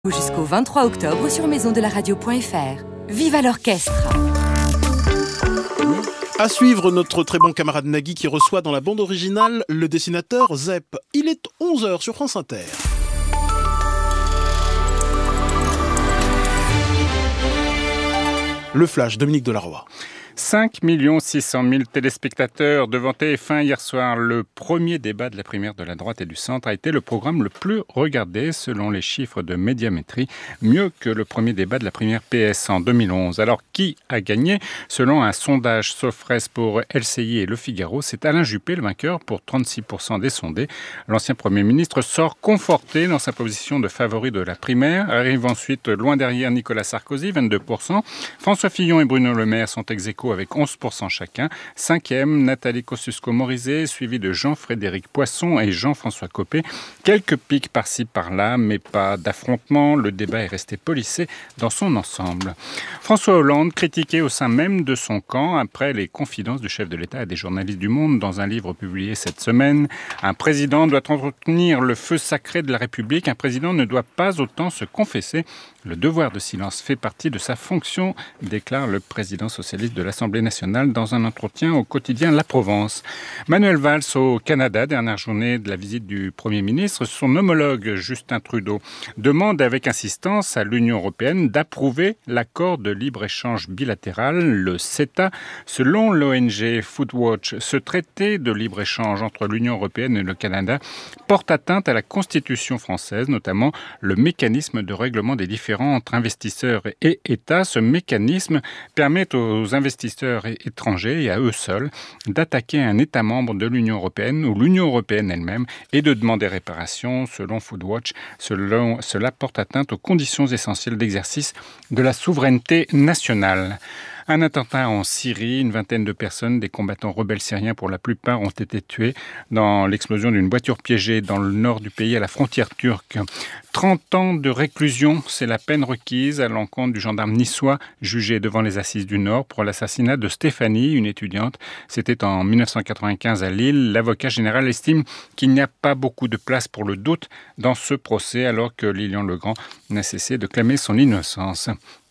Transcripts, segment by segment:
Jusqu'au 23 octobre sur maisondelaradio.fr. Viva l'orchestre! À suivre, notre très bon camarade Nagui qui reçoit dans la bande originale le dessinateur Zep. Il est 11h sur France Inter. Le Flash, Dominique Delaroy. 5 600 000 téléspectateurs devant TF1 hier soir. Le premier débat de la primaire de la droite et du centre a été le programme le plus regardé selon les chiffres de Médiamétrie, mieux que le premier débat de la primaire PS en 2011. Alors, qui a gagné? Selon un sondage Sofres pour LCI et Le Figaro, c'est Alain Juppé le vainqueur pour 36% des sondés. L'ancien Premier ministre sort conforté dans sa position de favori de la primaire. Arrive ensuite loin derrière Nicolas Sarkozy, 22%. François Fillon et Bruno Le Maire sont ex-aequo avec 11% chacun. Cinquième, Nathalie Kosciusko-Morizet, suivi de Jean-Frédéric Poisson et Jean-François Copé. Quelques pics par-ci par-là, mais pas d'affrontement. Le débat est resté policé dans son ensemble. François Hollande, critiqué au sein même de son camp après les confidences du chef de l'État à des journalistes du Monde dans un livre publié cette semaine. Un président doit entretenir le feu sacré de la République. Un président ne doit pas autant se confesser. Le devoir de silence fait partie de sa fonction, déclare le président socialiste de l'Assemblée nationale dans un entretien au quotidien La Provence. Manuel Valls au Canada, dernière journée de la visite du Premier ministre, son homologue Justin Trudeau demande avec insistance à l'Union européenne d'approuver l'accord de libre-échange bilatéral, le CETA. Selon l'ONG Foodwatch, ce traité de libre-échange entre l'Union européenne et le Canada porte atteinte à la Constitution française, notamment le mécanisme de règlement des différends entre investisseurs et États. Ce mécanisme permet aux investisseurs étrangers et à eux seuls d'attaquer un État membre de l'Union européenne ou l'Union européenne elle-même et de demander réparation. Selon Foodwatch, cela porte atteinte aux conditions essentielles d'exercice de la souveraineté nationale. Un attentat en Syrie, une vingtaine de personnes, des combattants rebelles syriens pour la plupart, ont été tués dans l'explosion d'une voiture piégée dans le nord du pays à la frontière turque. 30 ans de réclusion, c'est la peine requise à l'encontre du gendarme niçois jugé devant les assises du Nord pour l'assassinat de Stéphanie, une étudiante. C'était en 1995 à Lille. L'avocat général estime qu'il n'y a pas beaucoup de place pour le doute dans ce procès alors que Lilian Legrand n'a cessé de clamer son innocence.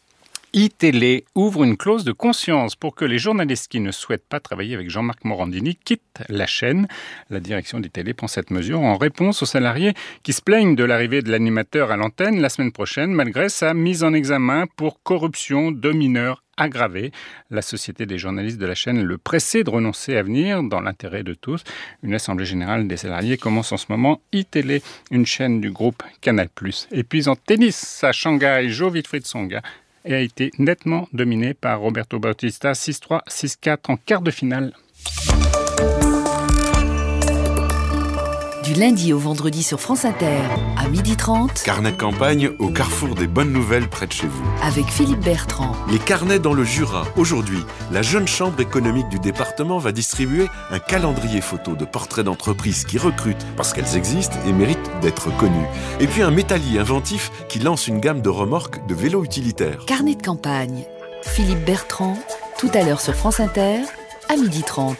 iTélé ouvre une clause de conscience pour que les journalistes qui ne souhaitent pas travailler avec Jean-Marc Morandini quittent la chaîne. La direction d'iTélé prend cette mesure en réponse aux salariés qui se plaignent de l'arrivée de l'animateur à l'antenne la semaine prochaine, malgré sa mise en examen pour corruption de mineurs aggravée. La Société des journalistes de la chaîne le pressait de renoncer à venir dans l'intérêt de tous. Une assemblée générale des salariés commence en ce moment. iTélé, une chaîne du groupe Canal+. Et puis en tennis à Shanghai, Jo-Wilfried Tsonga et a été nettement dominé par Roberto Bautista, 6-3, 6-4 en quart de finale. Du lundi au vendredi sur France Inter, à 12h30. Carnet de campagne au carrefour des bonnes nouvelles près de chez vous. Avec Philippe Bertrand. Les carnets dans le Jura. Aujourd'hui, la jeune chambre économique du département va distribuer un calendrier photo de portraits d'entreprises qui recrutent parce qu'elles existent et méritent d'être connues. Et puis un métallier inventif qui lance une gamme de remorques de vélos utilitaires. Carnet de campagne. Philippe Bertrand, tout à l'heure sur France Inter, à 12h30.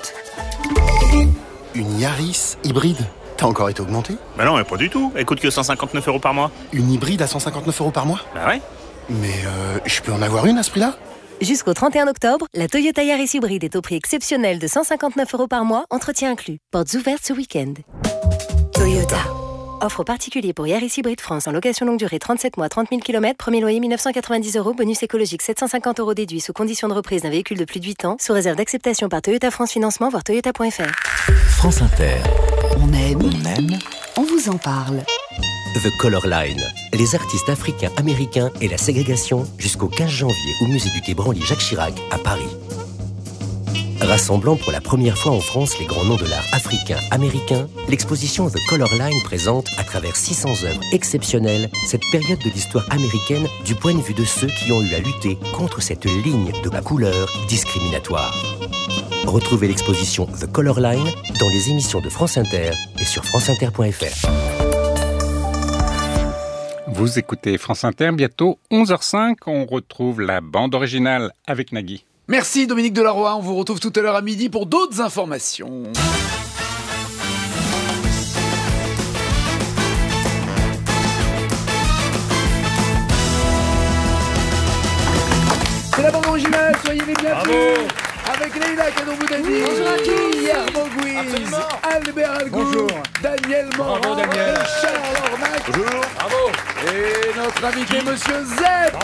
Une Yaris hybride. T'as encore été augmenté ? Bah non, mais pas du tout. Elle coûte que 159 € par mois. Une hybride à 159 € par mois ? Bah ouais. Mais je peux en avoir une à ce prix-là ? Jusqu'au 31 octobre, la Toyota Yaris hybride est au prix exceptionnel de 159 € par mois, entretien inclus. Portes ouvertes ce week-end. Toyota. Offre particulier pour Yaris Hybride France en location longue durée 37 mois, 30 000 km, premier loyer 1990 €, bonus écologique 750 € déduit sous condition de reprise d'un véhicule de plus de 8 ans, sous réserve d'acceptation par Toyota France Financement, voire toyota.fr. France Inter. On aime, on vous en parle. The Color Line, les artistes africains américains et la ségrégation jusqu'au 15 janvier au musée du Quai Branly Jacques Chirac à Paris. Rassemblant pour la première fois en France les grands noms de l'art africain américain, l'exposition The Color Line présente, à travers 600 œuvres exceptionnelles, cette période de l'histoire américaine du point de vue de ceux qui ont eu à lutter contre cette ligne de la couleur discriminatoire. Retrouvez l'exposition The Color Line dans les émissions de France Inter et sur franceinter.fr. Vous écoutez France Inter, bientôt 11h05, on retrouve la bande originale avec Nagui. Merci Dominique Delaroy, on vous retrouve tout à l'heure à midi pour d'autres informations. la bande originale, soyez les bienvenus. Avec Leïla Kadouboudani, Guillermo Guiz, Albert Algou, Daniel Morand, Richard Lornac. Bonjour. Bravo. Et notre invité, Monsieur Zep.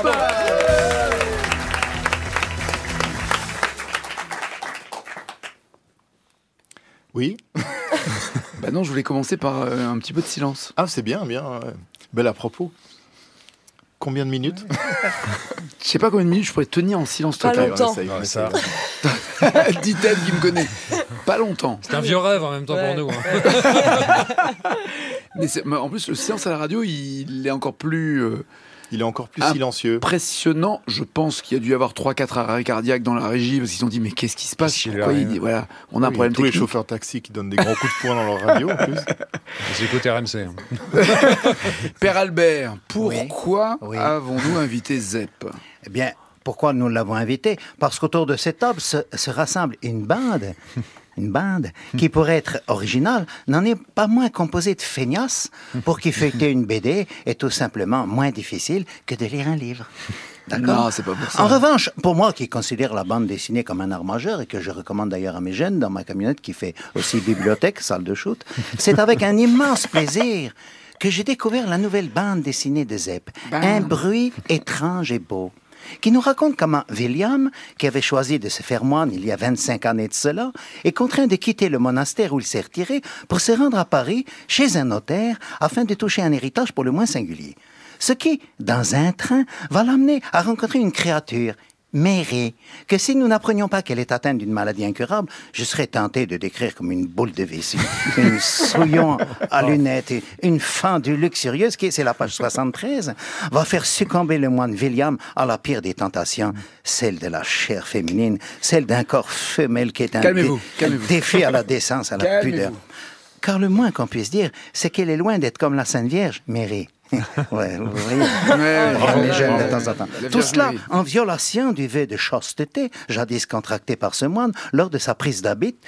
Oui. Bah non, je voulais commencer par un petit peu de silence. Ah, c'est bien. Bel à propos. Combien de minutes? Je sais pas combien de minutes je pourrais tenir en silence total. Pas longtemps. Ça. Dit-elle qui me connaît. Pas longtemps. C'est un vieux rêve en même temps pour nous. Mais en plus, le silence à la radio, il est encore plus... Il est encore plus silencieux. Impressionnant. Je pense qu'il y a dû y avoir 3-4 arrêts cardiaques dans la régie parce qu'ils ont dit mais qu'est-ce qui se passe? Pourquoi voilà, on a un problème tous technique. les chauffeurs taxi qui donnent des grands coups de poing dans leur radio en plus. J'ai écouté RMC. Père Albert, pourquoi avons-nous invité Zep? Eh bien, pourquoi nous l'avons invité? Parce qu'autour de cette table se rassemble une bande qui pourrait être originale, n'en est pas moins composée de feignasses pour qui feuilleter une BD est tout simplement moins difficile que de lire un livre. D'accord? Non, c'est pas pour ça. En revanche, pour moi qui considère la bande dessinée comme un art majeur et que je recommande d'ailleurs à mes jeunes dans ma camionnette qui fait aussi bibliothèque, salle de shoot, c'est avec un immense plaisir que j'ai découvert la nouvelle bande dessinée de Zep. Un bruit étrange et beau, qui nous raconte comment William, qui avait choisi de se faire moine il y a 25 années de cela, est contraint de quitter le monastère où il s'est retiré pour se rendre à Paris chez un notaire afin de toucher un héritage pour le moins singulier. Ce qui, dans un train, va l'amener à rencontrer une créature, Mary, que si nous n'apprenions pas qu'elle est atteinte d'une maladie incurable, je serais tenté de décrire comme une boule de vessie, une souillon à lunettes, une fendue luxurieuse, qui, c'est la page 73, va faire succomber le moine William à la pire des tentations, celle de la chair féminine, celle d'un corps femelle qui est un défi à la décence, à la pudeur. Car le moins qu'on puisse dire, c'est qu'elle est loin d'être comme la Sainte Vierge, Mary. Ouais, vous voyez, les jeunes de temps en temps. Tout cela en violation du vœu de chasteté, jadis contracté par ce moine lors de sa prise d'habit,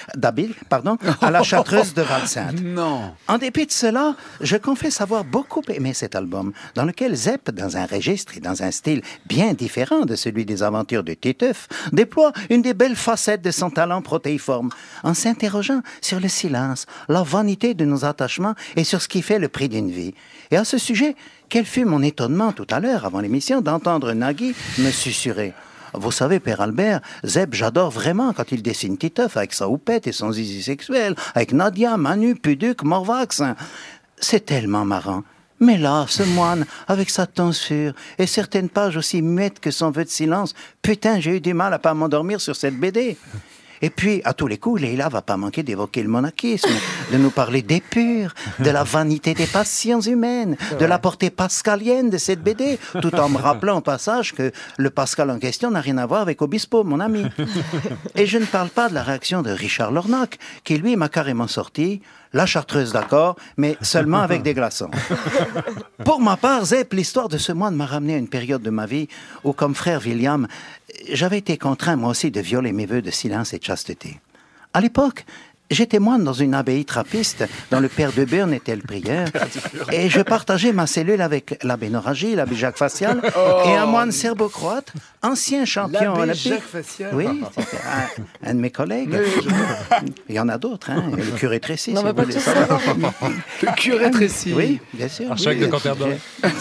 à la Chartreuse de Val-Sainte. Non. En dépit de cela, je confesse avoir beaucoup aimé cet album, dans lequel Zep, dans un registre et dans un style bien différent de celui des aventures de Titeuf, déploie une des belles facettes de son talent protéiforme, en s'interrogeant sur le silence, la vanité de nos attachements et sur ce qui fait le prix d'une vie. Et à ce sujet, quel fut mon étonnement tout à l'heure, avant l'émission, d'entendre Nagui me susurrer. Vous savez, Père Albert, Zep, j'adore vraiment quand il dessine Titeuf avec sa houppette et son zizi sexuel, avec Nadia, Manu, Puduc, Morvax. C'est tellement marrant. Mais là, ce moine, avec sa tonsure et certaines pages aussi muettes que son vœu de silence, putain, j'ai eu du mal à pas m'endormir sur cette BD. Et puis, à tous les coups, Leïla va pas manquer d'évoquer le monachisme, de nous parler d'épure, de la vanité des passions humaines, de la portée pascalienne de cette BD, tout en me rappelant au passage que le Pascal en question n'a rien à voir avec Obispo, mon ami. Et je ne parle pas de la réaction de Richard Lornac, qui lui m'a carrément sorti la Chartreuse, d'accord, mais seulement avec des glaçons. Pour ma part, Zep, l'histoire de ce moine m'a ramené à une période de ma vie où, comme frère William, j'avais été contraint, moi aussi, de violer mes vœux de silence et de chasteté. À l'époque, j'étais moine dans une abbaye trappiste dont le père de Burn était le prieur et je partageais ma cellule avec l'abbé Noragy, l'abbé Jacques Facial et un moine serbo-croate, ancien champion olympique. L'abbé Jacques Facial. Oui, c'était un de mes collègues. Il y en a d'autres, hein. Le curé Trécy, Non, si mais vous pas voulez tout savoir. Le curé Trécy. Oui, bien sûr. Archevêque de Canterbury.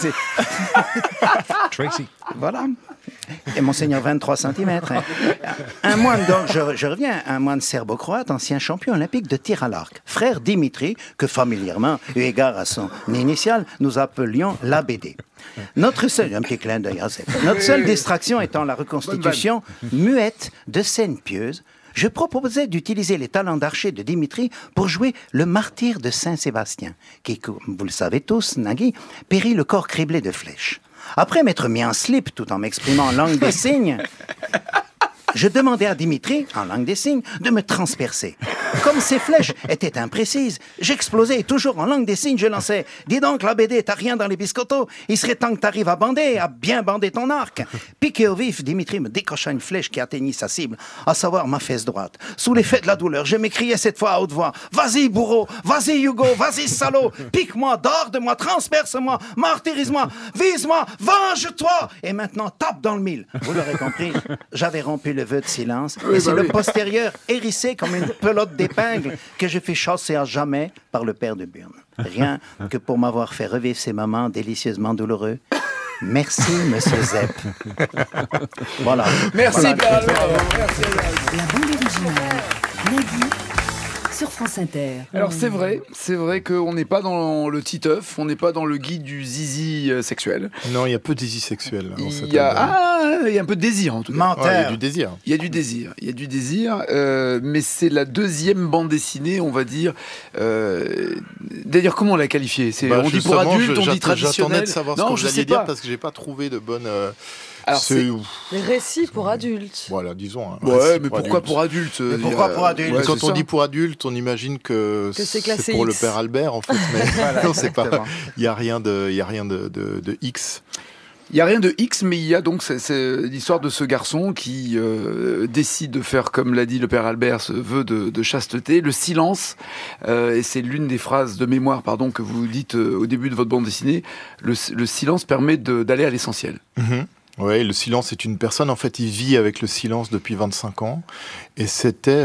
Tracy. Voilà. Et Monseigneur 23 cm. Un moine, donc, je reviens, un moine serbo-croate, ancien champion olympique de tir à l'arc. Frère Dimitri, que familièrement, eu égard à son initial, nous appelions l'ABD. Notre seul, un petit clin d'œil, notre seule distraction étant la reconstitution muette de scènes pieuses, je proposais d'utiliser les talents d'archer de Dimitri pour jouer le martyr de Saint-Sébastien, qui, comme vous le savez tous, Nagui, périt le corps criblé de flèches. Après m'être mis en slip tout en m'exprimant en langue des signes, je demandais à Dimitri, en langue des signes, de me transpercer. Comme ces flèches étaient imprécises, j'explosais toujours en langue des signes, je lançais « Dis donc, la BD, t'as rien dans les biscottos, il serait temps que t'arrives à bander, à bien bander ton arc !» Piqué au vif, Dimitri me décocha une flèche qui atteignit sa cible, à savoir ma fesse droite. Sous l'effet de la douleur, je m'écriais cette fois à haute voix « Vas-y, bourreau, vas-y, Hugo, vas-y, salaud, pique-moi, dors de moi, transperce-moi, martyrise-moi, vise-moi, venge-toi !» Et maintenant, tape dans le mille. Vous l'aurez compris, j'avais rompu le vœu de silence, et c'est le postérieur hérissé comme une pelote d'épingle que je fais chasser à jamais par le père de Burn. Rien que pour m'avoir fait revivre ces moments délicieusement douloureux. Merci, monsieur Zepp. Voilà. Merci, voilà. Pierre Albert. Merci, La bande originale. Nagui sur France Inter. Alors c'est vrai qu'on n'est pas dans le Titeuf, on n'est pas dans le guide du zizi sexuel. Non, il y a peu de zizi sexuel. Il y a un peu de désir en tout cas. Ouais, il y a du désir. Il y a du désir, mais c'est la deuxième bande dessinée, on va dire. D'ailleurs, comment on l'a qualifiée? On dit pour adulte, on dit traditionnel. J'attendais de savoir ce que vous alliez dire parce que j'ai pas trouvé de bonne. Alors les récits pour adultes. Voilà, disons. Ouais, mais pourquoi pour adultes? Pourquoi pour adultes? Ouais, quand on dit pour adultes, on imagine que c'est pour le père Albert, en fait. Mais voilà, non, c'est pas. Il y a rien de X. Il n'y a rien de X, mais il y a donc c'est l'histoire de ce garçon qui décide de faire, comme l'a dit le père Albert, ce vœu de chasteté, le silence, et c'est l'une des phrases de mémoire que vous dites au début de votre bande dessinée, le silence permet d'aller à l'essentiel. Mm-hmm. Oui, le silence est une personne, en fait, il vit avec le silence depuis 25 ans, et c'était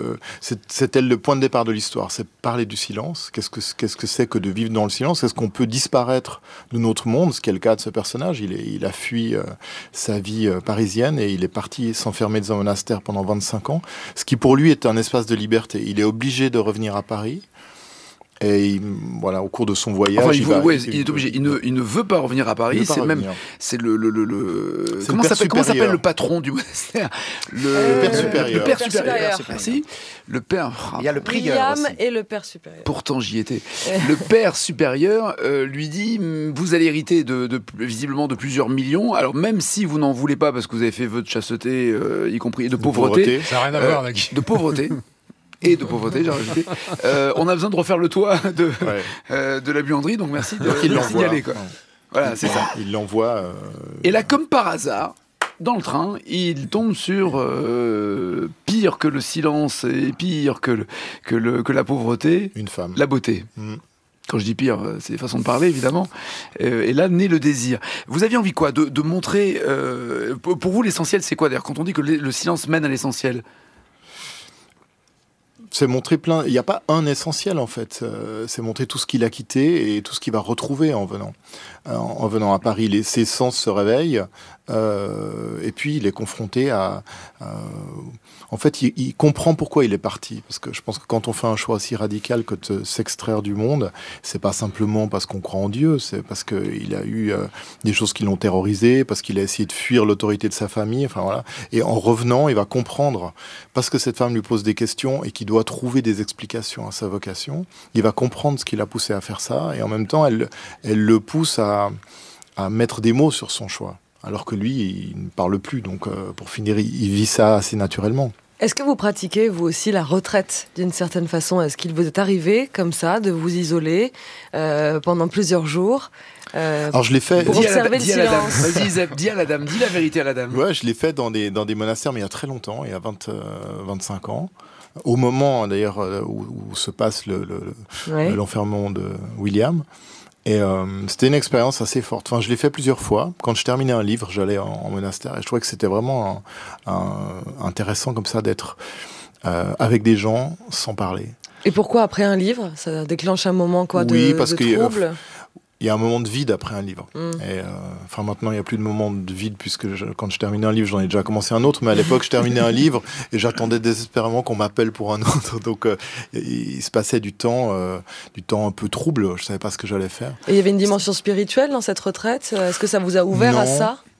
le point de départ de l'histoire, c'est parler du silence, qu'est-ce que c'est que de vivre dans le silence, est-ce qu'on peut disparaître de notre monde, ce qui est le cas de ce personnage, il a fui sa vie parisienne, et il est parti s'enfermer dans un monastère pendant 25 ans, ce qui pour lui est un espace de liberté, il est obligé de revenir à Paris. Et voilà, au cours de son voyage, il est obligé. Il ne veut pas revenir à Paris. C'est comment s'appelle le patron du monastère? Le père supérieur. Le père supérieur. Merci. Le père. Il y a le prieur William et le père supérieur. Pourtant, j'y étais. Le père supérieur lui dit vous allez hériter visiblement de plusieurs millions. Alors même si vous n'en voulez pas parce que vous avez fait vœu de chasteté, y compris de pauvreté. Ça n'a rien à voir, Nagui. De pauvreté. Et de pauvreté, j'ai rajouté. On a besoin de refaire le toit de la buanderie, donc merci de le signaler. Quoi. Voilà, c'est ça. Il l'envoie. Et là, comme par hasard, dans le train, il tombe sur pire que le silence et pire que la pauvreté. Une femme. La beauté. Quand je dis pire, c'est des façons de parler, évidemment. Et là, naît le désir. Vous aviez envie quoi de montrer... pour vous, l'essentiel, c'est quoi d'ailleurs quand on dit que le silence mène à l'essentiel? C'est montrer plein. Il n'y a pas un essentiel en fait. C'est montrer tout ce qu'il a quitté et tout ce qu'il va retrouver en venant. En venant à Paris, ses sens se réveillent et puis il est confronté à. En fait, il comprend pourquoi il est parti. Parce que je pense que quand on fait un choix aussi radical que de s'extraire du monde, c'est pas simplement parce qu'on croit en Dieu, c'est parce qu'il a eu des choses qui l'ont terrorisé, parce qu'il a essayé de fuir l'autorité de sa famille. Enfin voilà. Et en revenant, il va comprendre parce que cette femme lui pose des questions et qu'il doit trouver des explications à sa vocation. Il va comprendre ce qui l'a poussé à faire ça et en même temps, elle le pousse à mettre des mots sur son choix. Alors que lui, il ne parle plus. Donc, pour finir, il vit ça assez naturellement. Est-ce que vous pratiquez, vous aussi, la retraite, d'une certaine façon? Est-ce qu'il vous est arrivé, comme ça, de vous isoler pendant plusieurs jours Alors, je l'ai fait... Pour observer le silence. Vas-y, Zep, dis à la dame, dis la vérité à la dame. Ouais, je l'ai fait dans des monastères, mais il y a très longtemps, il y a 25 ans. Au moment, d'ailleurs, où se passe l'enfermement de William. Et c'était une expérience assez forte. Enfin, je l'ai fait plusieurs fois. Quand je terminais un livre, j'allais en monastère. Et je trouvais que c'était vraiment intéressant comme ça d'être avec des gens sans parler. Et pourquoi après un livre? Ça déclenche un moment de trouble? Il y a un moment de vide après un livre. Et maintenant, il n'y a plus de moment de vide puisque quand je terminais un livre, j'en ai déjà commencé un autre. Mais à l'époque, je terminais un livre et j'attendais désespérément qu'on m'appelle pour un autre. Donc, il se passait du temps un peu trouble. Je ne savais pas ce que j'allais faire. Et il y avait une dimension spirituelle dans cette retraite? Est-ce que ça vous a ouvert à ça?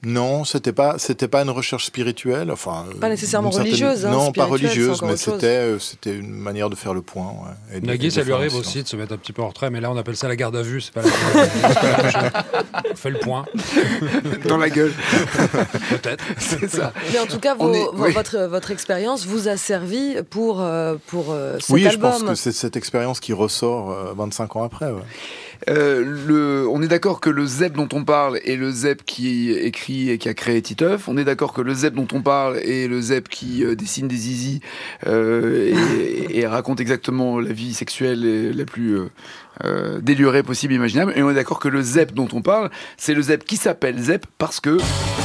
Non, c'était pas une recherche spirituelle, enfin pas nécessairement religieuse. Non, pas religieuse, mais c'était une manière de faire le point. Ouais, Nagui, ça lui arrive aussi de se mettre un petit peu en retrait, mais là on appelle ça la garde à vue, c'est pas la même chose. On fait le point dans la gueule. Peut-être. C'est ça. Mais en tout cas, votre expérience vous a servi pour cet album. Oui, je pense que c'est cette expérience qui ressort 25 ans après. Ouais. On est d'accord que le Zep dont on parle est le Zep qui écrit et qui a créé Titeuf. On est d'accord que le Zep dont on parle est le Zep qui dessine des zizis et raconte exactement la vie sexuelle la plus délurée possible, imaginable. Et on est d'accord que le Zep dont on parle, c'est le Zep qui s'appelle Zep parce que...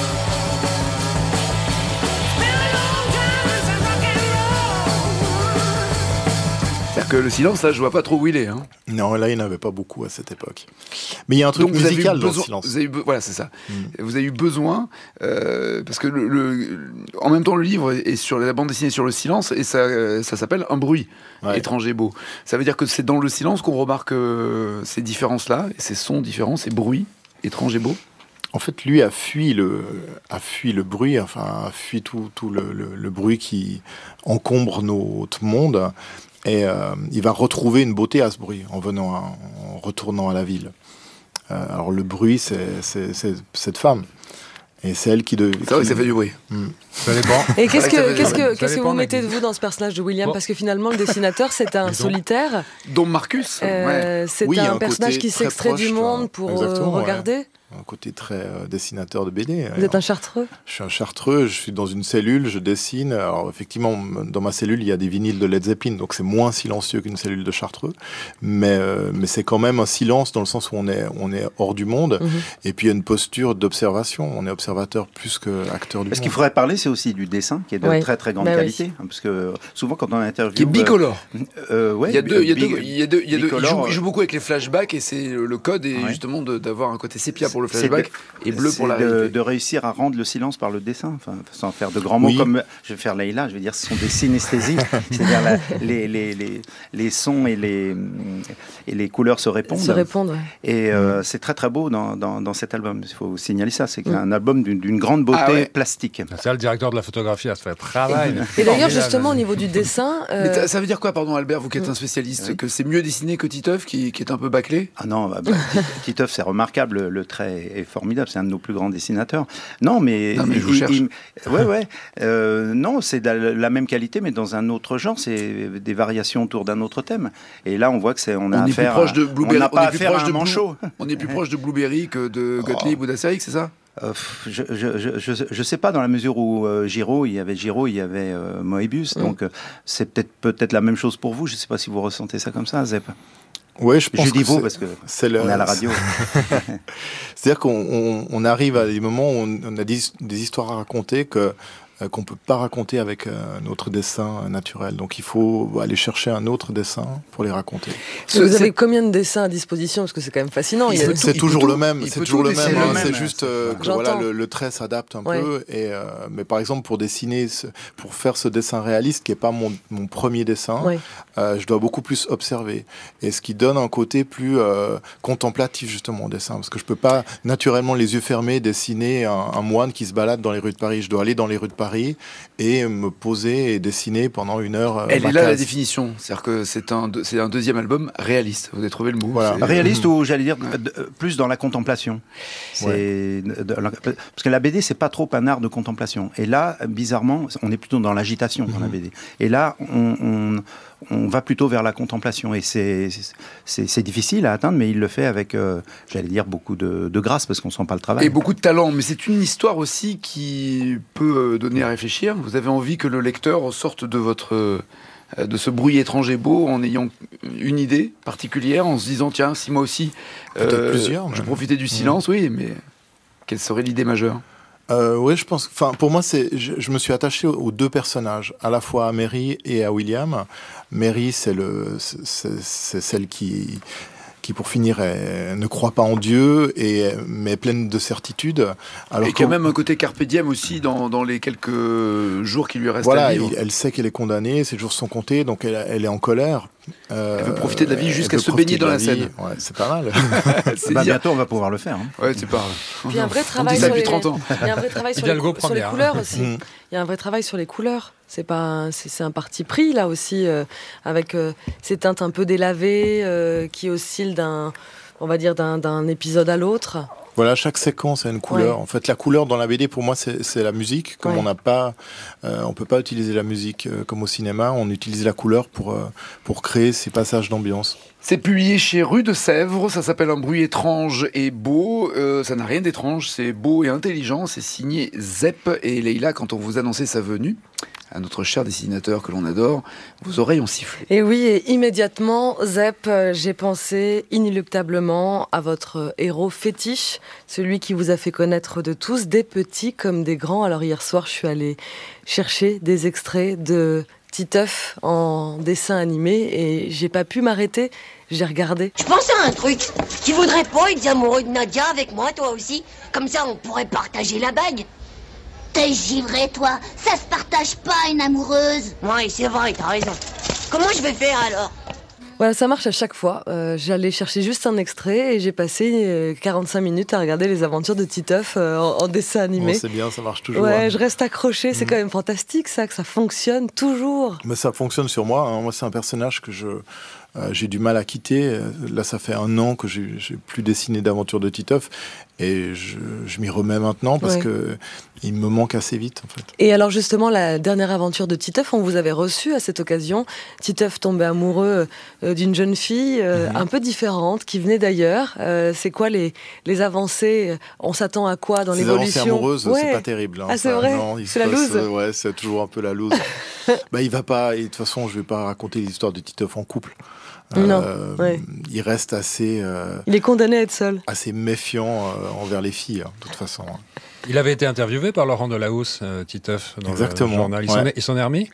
C'est-à-dire que le silence, là, je vois pas trop où il est. Hein. Non, là, il n'y en avait pas beaucoup à cette époque. Mais il y a un truc musical dans le silence. Voilà, c'est ça. Vous avez eu besoin, parce que en même temps, le livre est sur la bande dessinée sur le silence, et ça s'appelle Un bruit étranger beau. Ça veut dire que c'est dans le silence qu'on remarque ces différences-là, ces sons différents, ces bruits étranges et beaux. En fait, lui a fui le bruit, enfin, a fui tout le bruit qui encombre notre monde. Et il va retrouver une beauté à ce bruit en retournant à la ville. Alors le bruit, c'est cette femme. Et c'est elle qui... C'est vrai que ça fait du bruit. Ça dépend. Et qu'est-ce que vous mettez de vous dans ce personnage de William ? Parce que finalement, le dessinateur, c'est un solitaire. Dont Marcus. C'est un personnage qui s'extrait du monde pour regarder. Ouais. Un côté très dessinateur de BD. Vous êtes un Chartreux ? Je suis un Chartreux, je suis dans une cellule, je dessine. Alors effectivement, dans ma cellule, il y a des vinyles de Led Zeppelin, donc c'est moins silencieux qu'une cellule de Chartreux. Mais c'est quand même un silence dans le sens où on est hors du monde. Et puis il y a une posture d'observation. On est observateur plus qu'acteur du monde. Ce qu'il faudrait parler, c'est aussi du dessin, qui est de très très grande qualité. Parce que souvent, quand on interviewe... Qui est bicolore. Il y a deux. Il joue beaucoup avec les flashbacks, et c'est le code est justement d'avoir un côté sépia pour le flashback et bleu pour la réalité. De réussir à rendre le silence par le dessin, sans faire de grands mots comme je vais faire Leïla, je vais dire ce sont des synesthésies, c'est-à-dire les sons et les couleurs se répondent. Et c'est très très beau dans cet album. Il faut signaler ça, c'est un album d'une grande beauté plastique. C'est ça, le directeur de la photographie a fait un travail. Et d'ailleurs, justement, au niveau du dessin... Mais ça veut dire quoi, pardon Albert, vous qui êtes un spécialiste, que c'est mieux dessiné que Titeuf qui est un peu bâclé ? Ah non, Titeuf c'est remarquable, le trait est formidable, c'est un de nos plus grands dessinateurs. Non, mais je vous cherche. Non, c'est de la même qualité, mais dans un autre genre, c'est des variations autour d'un autre thème. Et là, on voit que on n'a pas affaire à un manchot. On est plus proche de Blueberry que de Gottlieb ou d'Astérix, c'est ça ? Je sais pas, dans la mesure où Giraud, il y avait Moebius, donc c'est peut-être la même chose pour vous. Je sais pas si vous ressentez ça comme ça, Zep. Oui, je pense que parce que on est à la radio. C'est-à-dire qu'on arrive à des moments où on a des histoires à raconter qu'on ne peut pas raconter avec notre dessin naturel. Donc il faut aller chercher un autre dessin pour les raconter. Vous avez combien de dessins à disposition ? Parce que c'est quand même fascinant. C'est toujours le même. C'est toujours le même. C'est juste que le trait s'adapte un peu. Mais par exemple, pour faire ce dessin réaliste, qui n'est pas mon premier dessin, je dois beaucoup plus observer. Et ce qui donne un côté plus contemplatif justement au dessin. Parce que je ne peux pas naturellement, les yeux fermés, dessiner un moine qui se balade dans les rues de Paris. Je dois aller dans les rues de Paris et me poser et dessiner pendant 1 heure. Elle est là la définition, c'est-à-dire que c'est un deuxième album réaliste. Vous avez trouvé le mot. Voilà. Réaliste ou j'allais dire plus dans la contemplation. Parce que la BD c'est pas trop un art de contemplation. Et là, bizarrement, on est plutôt dans l'agitation dans la BD. Et là, on va plutôt vers la contemplation et c'est difficile à atteindre, mais il le fait avec, j'allais dire, beaucoup de grâce parce qu'on sent pas le travail. Et beaucoup de talent, mais c'est une histoire aussi qui peut donner à réfléchir. Vous avez envie que le lecteur sorte de ce bruit étranger beau en ayant une idée particulière, en se disant tiens, si moi aussi je profitais du silence, oui, mais quelle serait l'idée majeure ? Oui, je pense. Enfin, pour moi, je me suis attaché aux deux personnages, à la fois à Mary et à William. Mary, c'est celle qui qui pour finir ne croit pas en Dieu mais est pleine de certitude. Alors et qui a même un côté carpe diem aussi dans les quelques jours qui lui restent à vivre. Elle sait qu'elle est condamnée, ses jours sont comptés, donc elle est en colère. Elle veut profiter de la vie jusqu'à se baigner dans la Seine. Ouais, c'est pas mal. Bientôt, on va pouvoir le faire. Hein. Ouais, c'est pas. Il y a un vrai travail sur les 30 ans. Il y a un vrai travail sur les couleurs aussi. Il y a un vrai travail sur les couleurs. C'est un parti pris là aussi, avec ces teintes un peu délavées qui oscillent d'un épisode à l'autre. Voilà, chaque séquence a une couleur. Ouais. En fait, la couleur dans la BD, pour moi, c'est la musique. Comme on peut pas utiliser la musique comme au cinéma, on utilise la couleur pour créer ces passages d'ambiance. C'est publié chez Rue de Sèvres, ça s'appelle Un bruit étrange et beau. Ça n'a rien d'étrange, c'est beau et intelligent. C'est signé Zep et Leïla. Quand on vous annonçait sa venue, à notre cher dessinateur que l'on adore, vos oreilles ont sifflé. Et oui, et immédiatement, Zep, j'ai pensé inéluctablement à votre héros fétiche, celui qui vous a fait connaître de tous, des petits comme des grands. Alors hier soir, je suis allée chercher des extraits de Titeuf en dessin animé et j'ai pas pu m'arrêter, j'ai regardé. Je pense à un truc. Tu voudrais pas être amoureux de Nadia avec moi, toi aussi? Comme ça, on pourrait partager la bague. T'es givré, toi. Ça se partage pas, une amoureuse. Ouais, c'est vrai, t'as raison. Comment je vais faire, alors? Voilà, ça marche à chaque fois. J'allais chercher juste un extrait et j'ai passé 45 minutes à regarder les aventures de Titeuf en dessin animé. Oh, c'est bien, ça marche toujours. Ouais, je reste accrochée. C'est quand même fantastique, ça, que ça fonctionne toujours. Mais ça fonctionne sur moi. Hein. Moi, c'est un personnage que j'ai du mal à quitter. Là, ça fait 1 an que j'ai plus dessiné d'aventures de Titeuf. Et je m'y remets maintenant parce que il me manque assez vite, en fait. Et alors, justement, la dernière aventure de Titeuf, on vous avait reçu à cette occasion. Titeuf tombait amoureux d'une jeune fille un peu différente, qui venait d'ailleurs. C'est quoi les avancées? On s'attend à quoi dans l'évolution? Les avancées amoureuses, c'est pas terrible. Hein. Ah, c'est vrai? C'est la loose? Ouais, c'est toujours un peu la loose. Il va pas... Et de toute façon, je vais pas raconter l'histoire de Titeuf en couple. Non, il reste assez... il est condamné à être seul. Assez méfiant envers les filles, de toute façon. Il avait été interviewé par Laurent Delahousse, Titeuf, dans le journal. Il s'en est remis?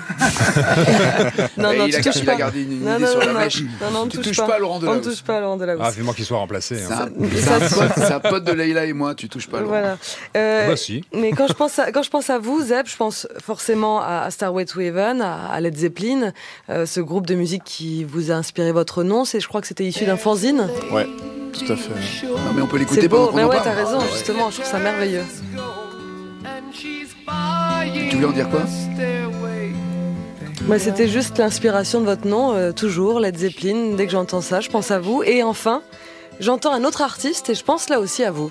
Non, il a gardé une idée sur la mèche. Non, tu touches pas à Laurent Delahousse. On ne touche pas à Laurent Delahousse. Ah, vivement qu'il soit remplacé. C'est un pote de Leïla et moi, tu touches pas à Laurent. Voilà. Si. Mais quand je pense à vous, Zep, je pense forcément à Starway to Heaven, à Led Zeppelin, ce groupe de musique qui vous a inspiré votre nom. Je crois que c'était issu d'un fanzine. Ouais, tout à fait. Non, mais on peut l'écouter. C'est beau, mais ouais, t'as raison, justement, je trouve ça merveilleux. Tu voulais en dire quoi? C'était juste l'inspiration de votre nom, toujours, Led Zeppelin. Dès que j'entends ça, je pense à vous. Et enfin, j'entends un autre artiste et je pense là aussi à vous.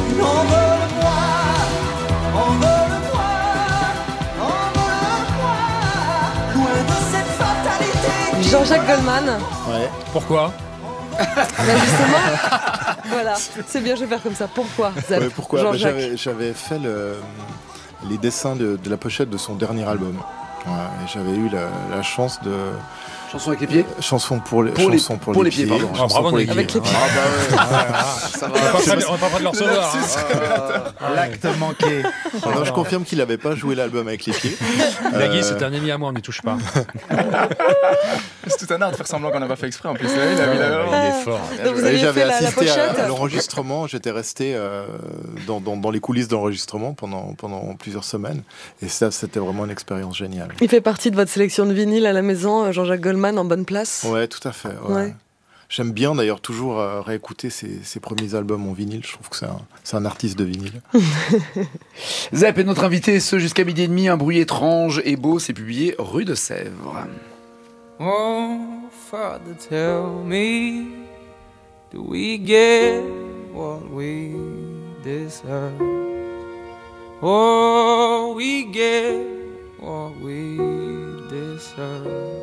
Jean-Jacques Goldman. Ouais. Pourquoi? Justement, voilà, c'est bien, je vais faire comme ça. Pourquoi, Zep? Pourquoi? J'avais fait les dessins de la pochette de son dernier album. Ouais, et j'avais eu la chance de... Chanson avec les pieds? Chanson pour les pieds. Pardon. Bravo, avec les pieds. Ça va. On va pas de le recevoir. L'acte manqué. Non, je confirme qu'il n'avait pas joué l'album avec les pieds. Nagui, c'est un ami à moi, on n'y touche pas. C'est tout un art de faire semblant qu'on n'a pas fait exprès en plus. Il est fort. J'avais assisté à l'enregistrement, j'étais resté dans les coulisses d'enregistrement pendant plusieurs semaines. Et ça, c'était vraiment une expérience géniale. Il fait partie de votre sélection de vinyle à la maison, Jean-Jacques Goldman en bonne place? Ouais, tout à fait. Ouais. J'aime bien d'ailleurs toujours réécouter ses premiers albums en vinyle. Je trouve que c'est un artiste de vinyle. Zep est notre invité, ce jusqu'à 12h30. Un bruit étrange et beau, c'est publié Rue de Sèvres. Oh, Father, tell me, do we get what we deserve? Oh, we get what we deserve.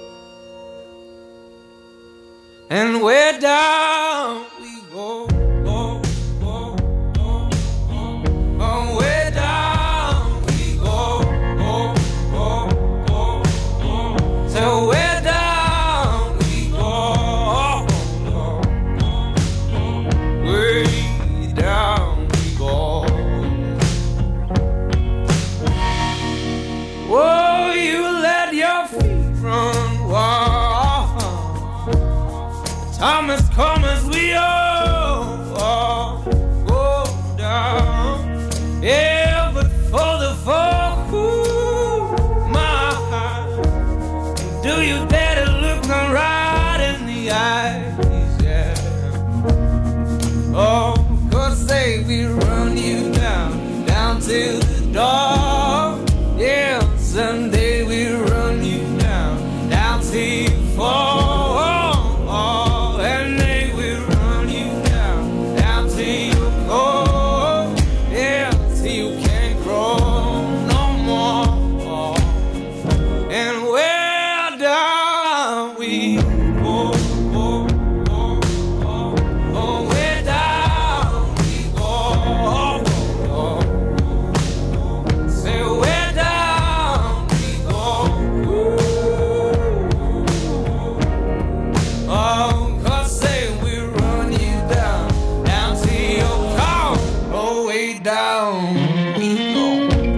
And where down we go, oh, oh, oh, oh, oh, where down we go, oh, oh, oh, oh, so where down we go, oh, oh, oh, way down we go. Oh, you let your feet run wild. Time has come Yeah, but for the folk who my heart, do you dare to look them right in the eyes? Yeah. Oh, 'cause they will run you down till the dawn. Yeah, someday we'll run you down till you fall. And they will run you down till you go. Yeah, till you can't grow no more. And where down we go. Where down we go. Say where down we go. Oh, 'cause say we run you down till you come. Oh, way down we go.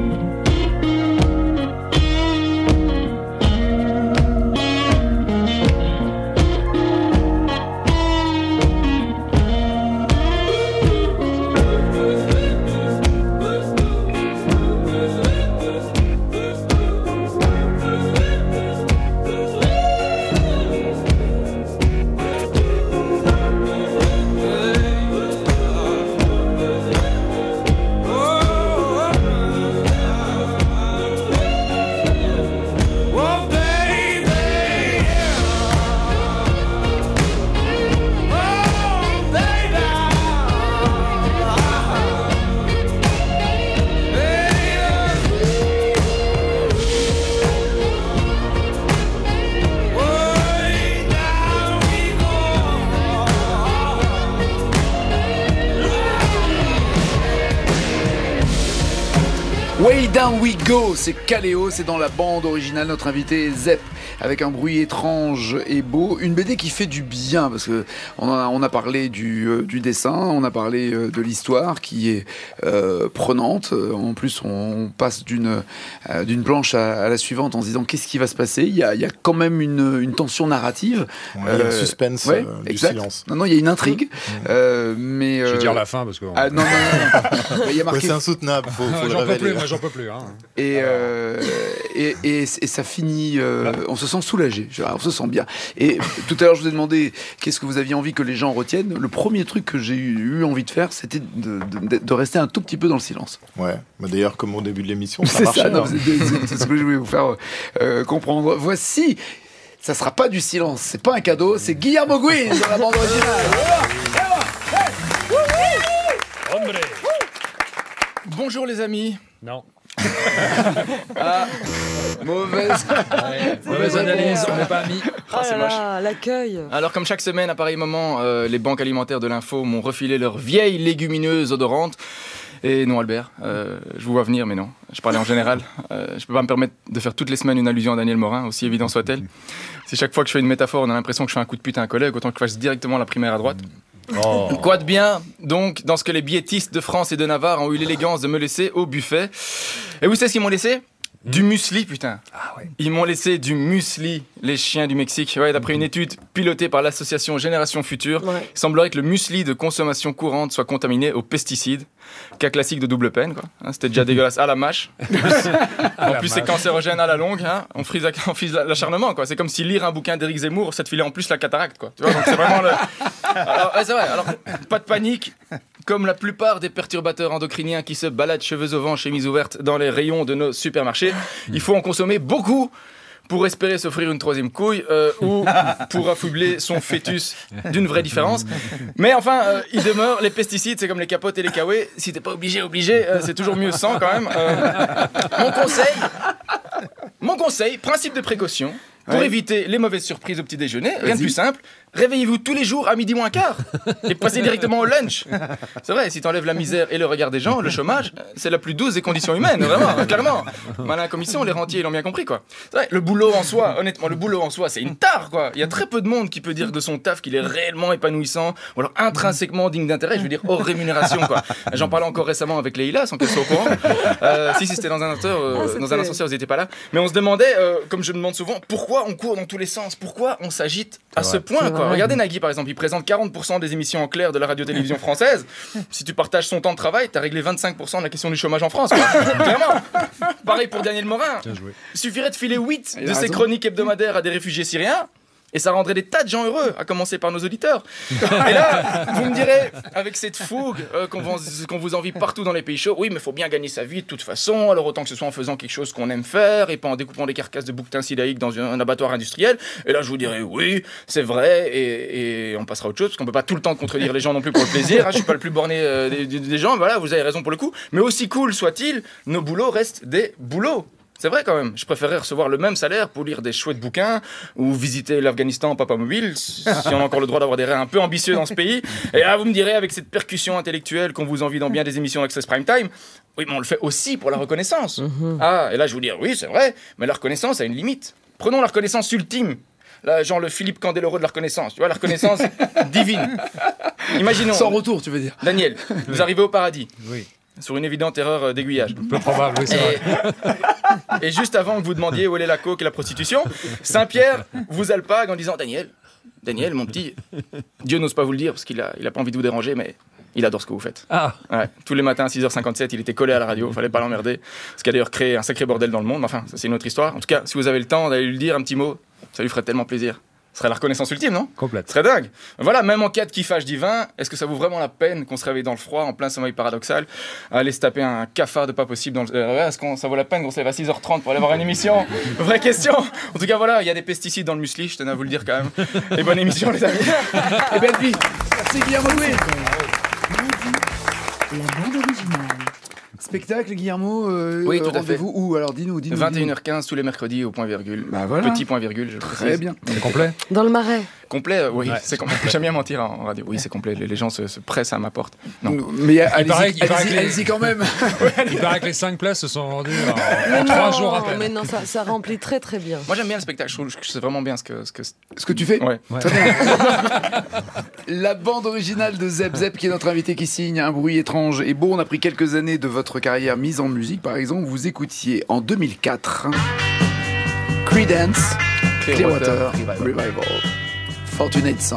Oh, baby, oh, baby, way down we Way Down We Go, c'est Kaleo, c'est dans la bande originale. Notre invité est Zep, avec un bruit étrange et beau. Une BD qui fait du bien, parce que on a parlé du dessin, on a parlé de l'histoire qui est prenante. En plus, on passe d'une planche à la suivante en se disant qu'est-ce qui va se passer. Il y a quand même une tension narrative. Il y a le suspense du silence. Non, il y a une intrigue. Mais je vais dire la fin parce que. Ah, non. Il y a marqué. C'est insoutenable. Faut le révéler. J'en peux plus. Hein. Et ça finit. On se sent soulagé. On se sent bien. Et tout à l'heure, je vous ai demandé qu'est-ce que vous aviez envie que les gens retiennent. Le premier truc que j'ai eu envie de faire, c'était de rester un tout petit peu dans le silence. Ouais. Bah d'ailleurs, comme au début de l'émission, ça c'est marchait. Ça, non, c'est ce que je voulais vous faire comprendre. Voici. Ça sera pas du silence. C'est pas un cadeau. C'est Guillermo Guin dans la bande originale. Bonjour les amis. Non. Mauvaise analyse, on n'est pas amis. C'est moche. L'accueil. Alors comme chaque semaine, à pareil moment, les banques alimentaires de l'info m'ont refilé leurs vieilles légumineuses odorantes. Et non Albert, je vous vois venir mais non, je parlais en général. Je peux pas me permettre de faire toutes les semaines une allusion à Daniel Morin, aussi évident soit-elle. Si chaque fois que je fais une métaphore, on a l'impression que je fais un coup de pute à un collègue, autant que je fasse directement la primaire à droite. Oh. Quoi de bien, donc, dans ce que les billetistes de France et de Navarre ont eu l'élégance de me laisser au buffet. Et vous savez ce qu'ils m'ont laissé ? Du muesli, putain. Ah ouais. Ils m'ont laissé du muesli, les chiens du Mexique. Ouais, d'après une étude pilotée par l'association Génération Future, il semblerait que le muesli de consommation courante soit contaminé aux pesticides. Cas classique de double peine, quoi. Hein, c'était déjà dégueulasse à la mâche. En plus, c'est cancérogène à la longue. Hein. On frise l'acharnement, quoi. C'est comme si lire un bouquin d'Éric Zemmour, ça te filait en plus la cataracte, quoi. Tu vois, donc c'est vraiment le. Alors, c'est vrai. Alors, pas de panique. Comme la plupart des perturbateurs endocriniens qui se baladent cheveux au vent, chemises ouvertes dans les rayons de nos supermarchés, il faut en consommer beaucoup pour espérer s'offrir une troisième couille ou pour affubler son fœtus d'une vraie différence. Mais enfin, il demeure, les pesticides, c'est comme les capotes et les kawaii. Si t'es pas obligé, c'est toujours mieux sans quand même. Mon conseil, principe de précaution, pour éviter les mauvaises surprises au petit déjeuner, rien de plus simple, réveillez-vous tous les jours à midi moins quart et passez directement au lunch. C'est vrai, si t'enlèves la misère et le regard des gens, le chômage, c'est la plus douce des conditions humaines, vraiment, clairement. Malin comme ils sont, les rentiers, ils l'ont bien compris, quoi. C'est vrai, le boulot en soi, honnêtement, c'est une tare, quoi. Il y a très peu de monde qui peut dire de son taf qu'il est réellement épanouissant ou alors intrinsèquement digne d'intérêt, je veux dire hors rémunération, quoi. J'en parlais encore récemment avec Leïla, sans qu'elle soit au courant. Si c'était dans un ascenseur, ils étaient pas là. Mais on se demandait, comme je me demande souvent, pourquoi on court dans tous les sens, pourquoi on s'agite à ce point, quoi. quoi. Regardez Nagui, par exemple, il présente 40% des émissions en clair de la radio-télévision française. Si tu partages son temps de travail, t'as réglé 25% de la question du chômage en France, quoi. Clairement. Pareil pour Daniel Morin. Il suffirait de filer 8 de ses chroniques hebdomadaires à des réfugiés syriens. Et ça rendrait des tas de gens heureux, à commencer par nos auditeurs. Et là, vous me direz, avec cette fougue qu'on vous envie partout dans les pays chauds, oui, mais il faut bien gagner sa vie de toute façon, alors autant que ce soit en faisant quelque chose qu'on aime faire, et pas en découpant des carcasses de bouquetins silaïques dans un abattoir industriel. Et là, je vous dirais, oui, c'est vrai, et on passera à autre chose, parce qu'on peut pas tout le temps contredire les gens non plus pour le plaisir. Je suis pas le plus borné des gens, voilà, vous avez raison pour le coup. Mais aussi cool soit-il, nos boulots restent des boulots. C'est vrai quand même, je préférerais recevoir le même salaire pour lire des chouettes bouquins ou visiter l'Afghanistan en papamobile, si on a encore le droit d'avoir des rêves un peu ambitieux dans ce pays. Et là, vous me direz, avec cette percussion intellectuelle qu'on vous envie dans bien des émissions d'Access Prime Time, oui, mais on le fait aussi pour la reconnaissance. Ah, et là, je vous dis, oui, c'est vrai, mais la reconnaissance a une limite. Prenons la reconnaissance ultime. Là, genre le Philippe Candeloro de la reconnaissance, tu vois, la reconnaissance divine. Imaginons. Sans retour, tu veux dire. Daniel, vous arrivez au paradis. Oui. Sur une évidente erreur d'aiguillage. Peu probable, oui, c'est vrai. Et juste avant que vous demandiez où est la coke et la prostitution, Saint-Pierre vous alpague en disant Daniel, mon petit, Dieu n'ose pas vous le dire parce qu'il a pas envie de vous déranger, mais il adore ce que vous faites. Ah. Ouais, tous les matins à 6h57, il était collé à la radio, fallait pas l'emmerder, ce qui a d'ailleurs créé un sacré bordel dans le monde. Enfin, ça c'est une autre histoire. En tout cas, si vous avez le temps d'aller lui dire un petit mot, ça lui ferait tellement plaisir. Ce serait la reconnaissance ultime, non ? Complète. Ce serait dingue. Voilà, même en cas de kiffage divin, est-ce que ça vaut vraiment la peine qu'on se réveille dans le froid, en plein sommeil paradoxal, à aller se taper un cafard de pas possible dans le... Est-ce que ça vaut la peine qu'on se lève à 6h30 pour aller voir une émission ? Vraie question. En tout cas, voilà, il y a des pesticides dans le muesli, je tenais à vous le dire quand même. Et bonne émission, les amis. Et belle vie. Merci Guillermo Louis. La bande originale. Spectacle, Guillermo, oui, tout à fait. Rendez-vous où ? Alors dis-nous. 21h15 tous les mercredis au point virgule. Bah voilà. Petit point virgule, je précise. Très bien. C'est complet ? Dans le Marais. Complet, oui, ouais, c'est complet. J'aime bien mentir en radio. Oui, c'est complet. Les gens se pressent à ma porte. Non. Mais allez-y quand même. Il paraît que les 5 places se sont vendues en 3 jours à peine. Mais non, ça remplit très très bien. Moi j'aime bien le spectacle. Je trouve que c'est vraiment bien ce que tu fais. Ouais. Très bien. La bande originale de Zep. Zep qui est notre invité qui signe Un bruit étrange et beau. On a pris quelques années de votre carrière mise en musique. Par exemple, vous écoutiez en 2004 Creedence Clearwater Revival. Fortunate Son.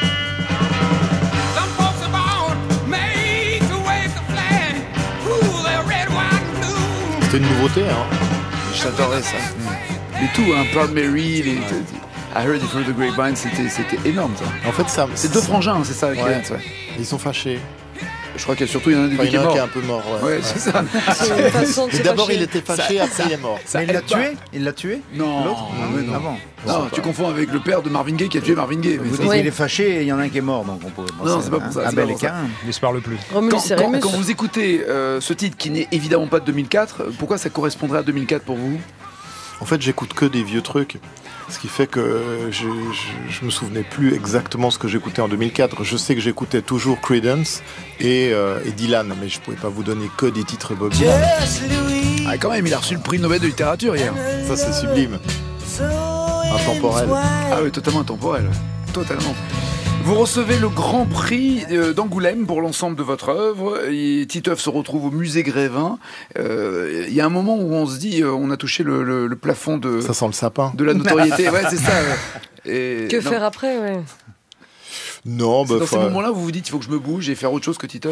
C'était une nouveauté, hein. J'adorais ça. Et tout, hein, Proud Mary, I Heard It Through the Grapevine, c'était énorme ça. En fait, ça. C'est deux frangins, c'est ça. Ouais. Ils sont fâchés. Je crois qu'il y a surtout il y en a un qui est mort. Qui est un peu mort. Ouais, c'est ça. Mais d'abord il était fâché, après il est mort. Mais il l'a tué ? Il l'a tué ? Non. L'autre ? Non. Ah bon. Non, tu confonds avec le père de Marvin Gaye qui a tué Marvin Gaye. Vous dites qu'il est fâché et il y en a un qui est mort, donc on pourrait penser. Non, c'est pas pour ça. Abel et Caïn. Il se parle plus. Quand vous écoutez ce titre qui n'est évidemment pas de 2004, pourquoi ça correspondrait à 2004 pour vous ? En fait, j'écoute que des vieux trucs. Ce qui fait que je me souvenais plus exactement ce que j'écoutais en 2004. Je sais que j'écoutais toujours Creedence et Dylan, mais je pouvais pas vous donner que des titres Bob Dylan. Ah, quand même, il a reçu le prix Nobel de littérature hier. Ça, c'est sublime. Intemporel. Ah oui, totalement intemporel. Totalement. Vous recevez le Grand Prix d'Angoulême pour l'ensemble de votre œuvre. Et Titeuf se retrouve au musée Grévin. Il y a un moment où on se dit, on a touché le plafond de... Ça sent le sapin. De la notoriété. Ouais, c'est ça. Et que faire après, ouais. Non, dans ces moments-là, vous vous dites, il faut que je me bouge et faire autre chose que Titeuf.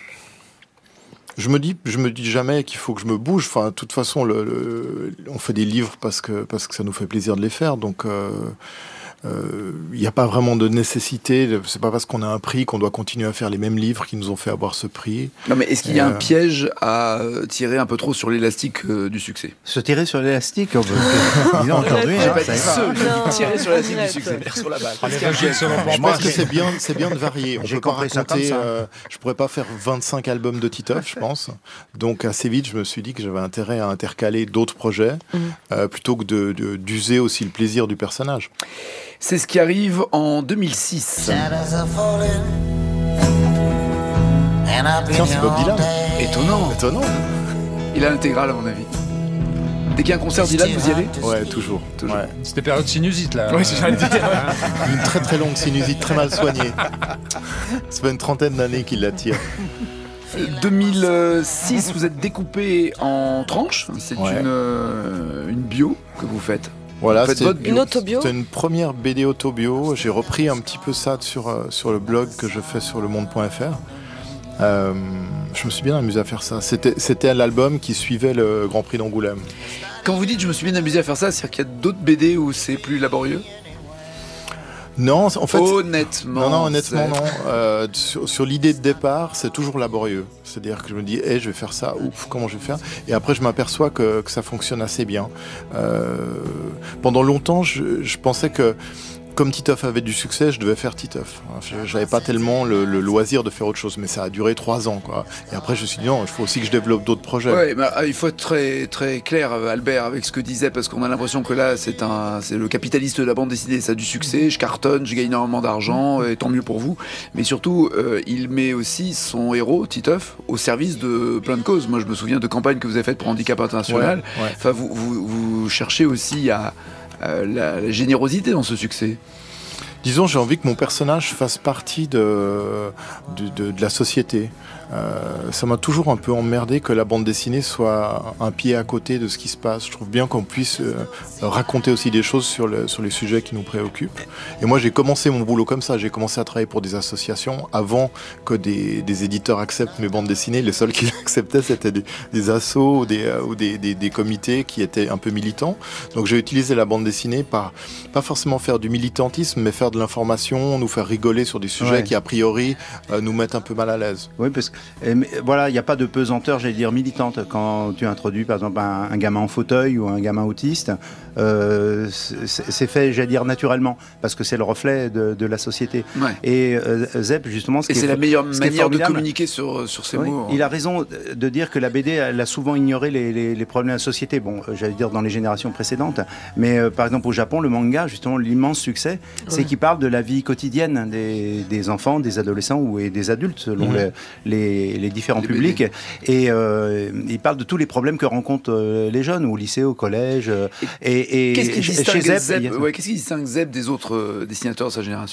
Je me dis jamais qu'il faut que je me bouge. Enfin, de toute façon, on fait des livres parce que ça nous fait plaisir de les faire. Donc, il n'y a pas vraiment de nécessité. C'est pas parce qu'on a un prix qu'on doit continuer à faire les mêmes livres qui nous ont fait avoir ce prix. Non, mais est-ce qu'il y a un piège à tirer un peu trop sur l'élastique du succès ? Se tirer sur l'élastique, aujourd'hui, tirer sur l'élastique du succès, sur la balle. Je pense que c'est bien de varier. On peut pas raconter. Je pourrais pas faire 25 albums de Titeuf, je pense. Donc assez vite, je me suis dit que j'avais intérêt à intercaler d'autres projets plutôt que d'user aussi le plaisir du personnage. C'est ce qui arrive en 2006. Tiens, c'est Bob Dylan. Étonnant. Il a l'intégrale, à mon avis. Dès qu'il y a un concert Dylan, vous y allez ? Ouais, toujours. Ouais. C'était période sinusite, là. Oui, c'est j'allais dire. Une très très longue sinusite, très mal soignée. Ça fait une trentaine d'années qu'il la tire. 2006, vous êtes découpé en tranches. C'est une bio que vous faites. Voilà, une autobio. C'était une première BD autobio. J'ai repris un petit peu ça sur le blog que je fais sur lemonde.fr. Je me suis bien amusé à faire ça. C'était l'album qui suivait le Grand Prix d'Angoulême. Quand vous dites je me suis bien amusé à faire ça, c'est-à-dire qu'il y a d'autres BD où c'est plus laborieux ? Non, en fait... Honnêtement, non. Sur l'idée de départ, c'est toujours laborieux. C'est-à-dire que je me dis, je vais faire ça, comment je vais faire ? Et après, je m'aperçois que ça fonctionne assez bien. Pendant longtemps, je pensais que, comme Titeuf avait du succès, je devais faire Titeuf. J'avais pas tellement le loisir de faire autre chose, mais ça a duré 3 ans, quoi. Et après, je me suis dit, non, il faut aussi que je développe d'autres projets. Ouais, il faut être très, très clair, Albert, avec ce que disait, parce qu'on a l'impression que là, c'est le capitaliste de la bande dessinée, ça a du succès, je cartonne, je gagne énormément d'argent, et tant mieux pour vous. Mais surtout, il met aussi son héros, Titeuf, au service de plein de causes. Moi, je me souviens de campagnes que vous avez faites pour Handicap International. Ouais. Enfin, vous cherchez aussi à la générosité dans ce succès. Disons, j'ai envie que mon personnage fasse partie de la société. Ça m'a toujours un peu emmerdé que la bande dessinée soit un pied à côté de ce qui se passe. Je trouve bien qu'on puisse raconter aussi des choses sur les sujets qui nous préoccupent. Et moi, j'ai commencé mon boulot comme ça. J'ai commencé à travailler pour des associations avant que des éditeurs acceptent mes bandes dessinées. Les seuls qui l'acceptaient, c'était des assos ou des comités qui étaient un peu militants. Donc j'ai utilisé la bande dessinée pas forcément faire du militantisme, mais faire de l'information, nous faire rigoler sur des sujets qui, a priori, nous mettent un peu mal à l'aise. Oui, parce que voilà, il n'y a pas de pesanteur, j'allais dire, militante. Quand tu introduis, par exemple, un gamin en fauteuil ou un gamin autiste, c'est fait, j'allais dire, naturellement, parce que c'est le reflet de la société. Ouais. Et Zep, justement... c'est la meilleure manière de communiquer sur ces mots. Il a raison de dire que la BD, elle a souvent ignoré les problèmes de la société. Bon, j'allais dire dans les générations précédentes. Mais par exemple, au Japon, le manga, justement, l'immense succès, c'est qu'il parle de la vie quotidienne des enfants, des adolescents et des adultes, selon les différents publics. Et il parle de tous les problèmes que rencontrent les jeunes, au lycée, au collège. Et qu'est-ce qui distingue Zep des autres dessinateurs de sa génération ?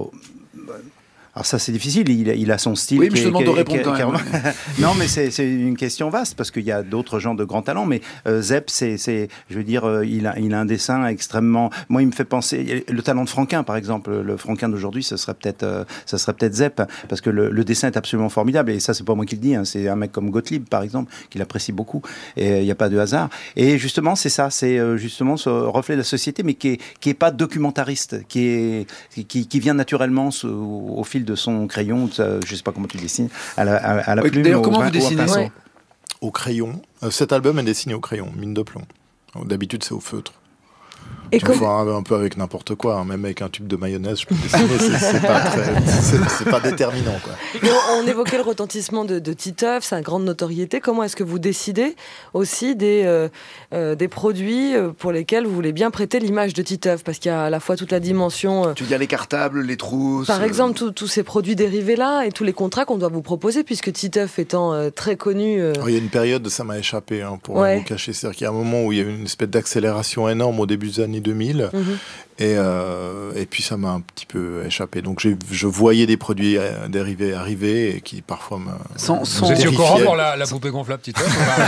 Alors ça, c'est difficile, il a son style. Oui, mais je te demande de répondre quand même. Non, mais c'est une question vaste, parce qu'il y a d'autres gens de grands talents, mais Zep, je veux dire, il a un dessin extrêmement... Moi, il me fait penser... Le talent de Franquin, par exemple, le Franquin d'aujourd'hui, ça serait peut-être Zep, parce que le dessin est absolument formidable, et ça, c'est pas moi qui le dis, c'est un mec comme Gottlieb, par exemple, qui l'apprécie beaucoup, et il n'y a pas de hasard. Et justement, c'est ça, c'est justement ce reflet de la société, mais qui est pas documentariste, qui vient naturellement au fil de son crayon, je sais pas comment tu dessines, à la plume. D'ailleurs, comment vous dessinez ? Au crayon. Cet album est dessiné au crayon, mine de plomb. D'habitude, c'est au feutre. Et un peu avec n'importe quoi, même avec un tube de mayonnaise, je peux dessiner, c'est pas déterminant, quoi. On évoquait le retentissement de Titeuf, sa grande notoriété. Comment est-ce que vous décidez aussi des produits pour lesquels vous voulez bien prêter l'image de Titeuf ? Parce qu'il y a à la fois toute la dimension... Tu veux dire les cartables, les trousses... Par exemple, tous ces produits dérivés-là et tous les contrats qu'on doit vous proposer, puisque Titeuf étant très connu... Il y a une période, ça m'a échappé, pour vous cacher. C'est-à-dire qu'il y a un moment où il y a eu une espèce d'accélération énorme au début des années 2000, et puis ça m'a un petit peu échappé. Donc je voyais des produits dérivés arriver et qui parfois me... Vous étiez au courant pour la poupée gonflable, Titeuf ?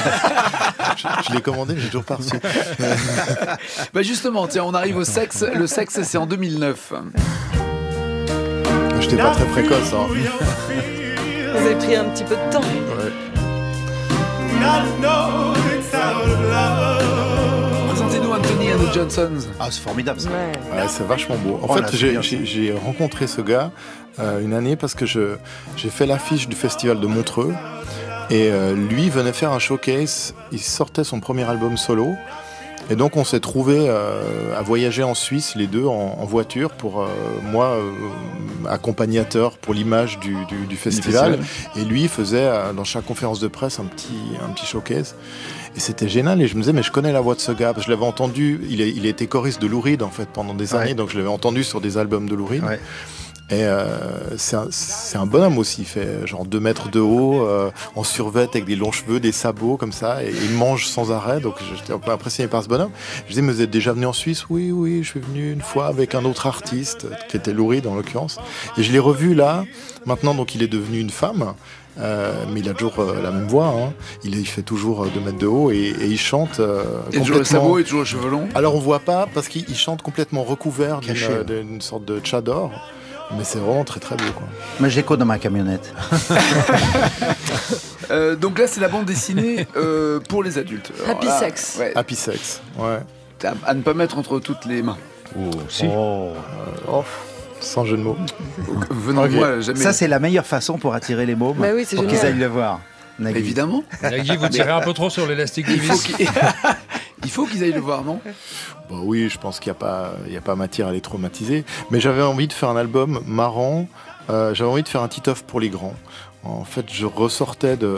Je l'ai commandé, mais j'ai toujours pas reçu. Justement, tiens, on arrive au sexe. Le sexe, c'est en 2009. J'étais pas très précoce. Vous avez pris un petit peu de temps. Ouais. Présentez-nous Anthony and the Johnsons. Ah, c'est formidable ça. Ouais, c'est vachement beau. En fait, j'ai rencontré ce gars une année parce que j'ai fait l'affiche du festival de Montreux. Et lui venait faire un showcase. Il sortait son premier album solo. Et donc on s'est trouvés à voyager en Suisse, les deux, en voiture, pour moi, accompagnateur pour l'image du festival. Et lui faisait dans chaque conférence de presse un petit showcase. Et c'était génial, et je me disais, mais je connais la voix de ce gars, parce que je l'avais entendu, il a été choriste de Lou Reed, en fait, pendant des années, donc je l'avais entendu sur des albums de Lou Reed. Ouais. Et c'est un bonhomme aussi, il fait genre 2 mètres de haut, en survêt avec des longs cheveux, des sabots comme ça, et il mange sans arrêt, donc j'étais un peu impressionné par ce bonhomme. Je disais, mais vous êtes déjà venu en Suisse ? Oui, je suis venu une fois avec un autre artiste, qui était Lou Reed en l'occurrence, et je l'ai revu là, maintenant donc il est devenu une femme, mais il a toujours la même voix. Hein. Il fait toujours 2 mètres de haut et il chante et toujours le sabot et toujours le cheveu long. Alors on voit pas parce qu'il chante complètement recouvert d'une sorte de tchador. Mais c'est vraiment très très beau, quoi. Moi j'écoute dans ma camionnette. Donc là c'est la bande dessinée pour les adultes. Happy Sex. Ouais. Happy Sex, ouais. À ne pas mettre entre toutes les mains. Si. Sans jeu de mots. Venant de moi, jamais. Ça c'est la meilleure façon pour attirer les mômes. Bah oui, c'est pour génial. qu'ils aillent le voir. Nagui. Évidemment. Nagui, vous tirez un peu trop sur l'élastique du vis. Il faut qu'ils aillent le voir, non? Bah oui, je pense qu'il n'y a pas matière à les traumatiser. Mais j'avais envie de faire un album marrant. J'avais envie de faire un Titeuf pour les grands. En fait, je ressortais de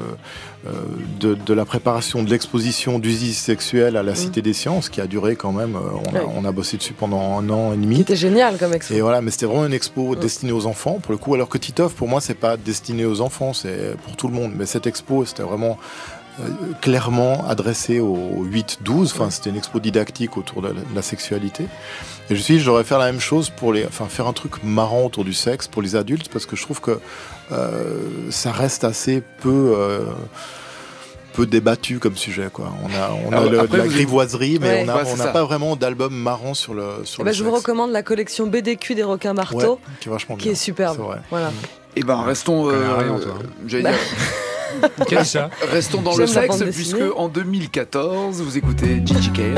la préparation de l'exposition d'Usis sexuelle à la Cité des Sciences, qui a duré quand même. On a bossé dessus pendant 1 an et demi. C'était génial comme expo. Et voilà, mais c'était vraiment une expo destinée aux enfants, pour le coup. Alors que Titeuf, pour moi, c'est pas destiné aux enfants, c'est pour tout le monde. Mais cette expo, c'était vraiment clairement adressé aux 8-12. Enfin, c'était une expo didactique autour de la sexualité. Et je me suis dit, j'aurais faire la même chose faire un truc marrant autour du sexe pour les adultes, parce que je trouve que ça reste assez peu débattu comme sujet, quoi. On a de la grivoiserie, mais on n'a pas vraiment d'album marrant sur le sexe. Je vous recommande la collection BDQ des requins marteaux, qui est vachement bien. Qui est superbe. Voilà. Et restons. J'allais dire. Restons dans le sexe, puisque en 2014, vous écoutez Gigi Cale.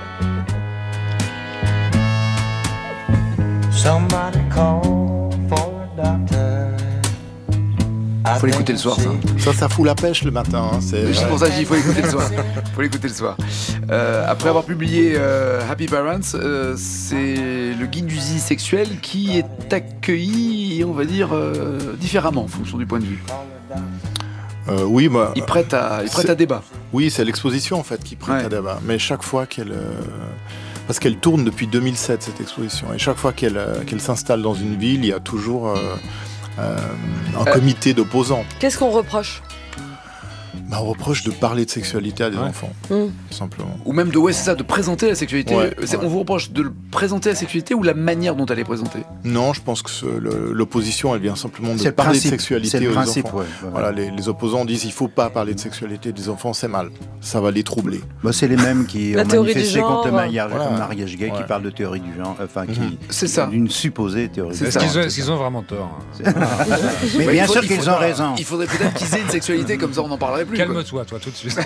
Faut l'écouter le soir, ça. Ça fout la pêche le matin. Hein, c'est pour ça que je dis, faut l'écouter le soir. Faut l'écouter le soir. Après avoir publié Happy Parents, c'est le guide du zizi sexuel qui est accueilli, on va dire, différemment en fonction du point de vue. Oui, il prête à débat. Oui, c'est l'exposition en fait qui prête à débat. Mais chaque fois parce qu'elle tourne depuis 2007 cette exposition, et chaque fois qu'elle s'installe dans une ville, il y a toujours un comité d'opposants. Qu'est-ce qu'on reproche ? On reproche de parler de sexualité à des enfants, tout simplement. Ou même de présenter la sexualité. On vous reproche de présenter la sexualité ou la manière dont elle est présentée ? Non, je pense que l'opposition, elle vient simplement de parler de sexualité aux enfants. Voilà, les opposants disent il ne faut pas parler de sexualité des enfants, c'est mal, ça va les troubler. C'est les mêmes qui ont manifesté contre le mariage gay, qui parlent de théorie du genre, c'est ça. D'une supposée théorie du genre. Est-ce qu'ils ont vraiment tort? Mais bien sûr qu'ils ont raison. Il faudrait peut-être qu'ils aient une sexualité, comme ça on n'en parlerait plus. Calme-toi, toi, tout de suite.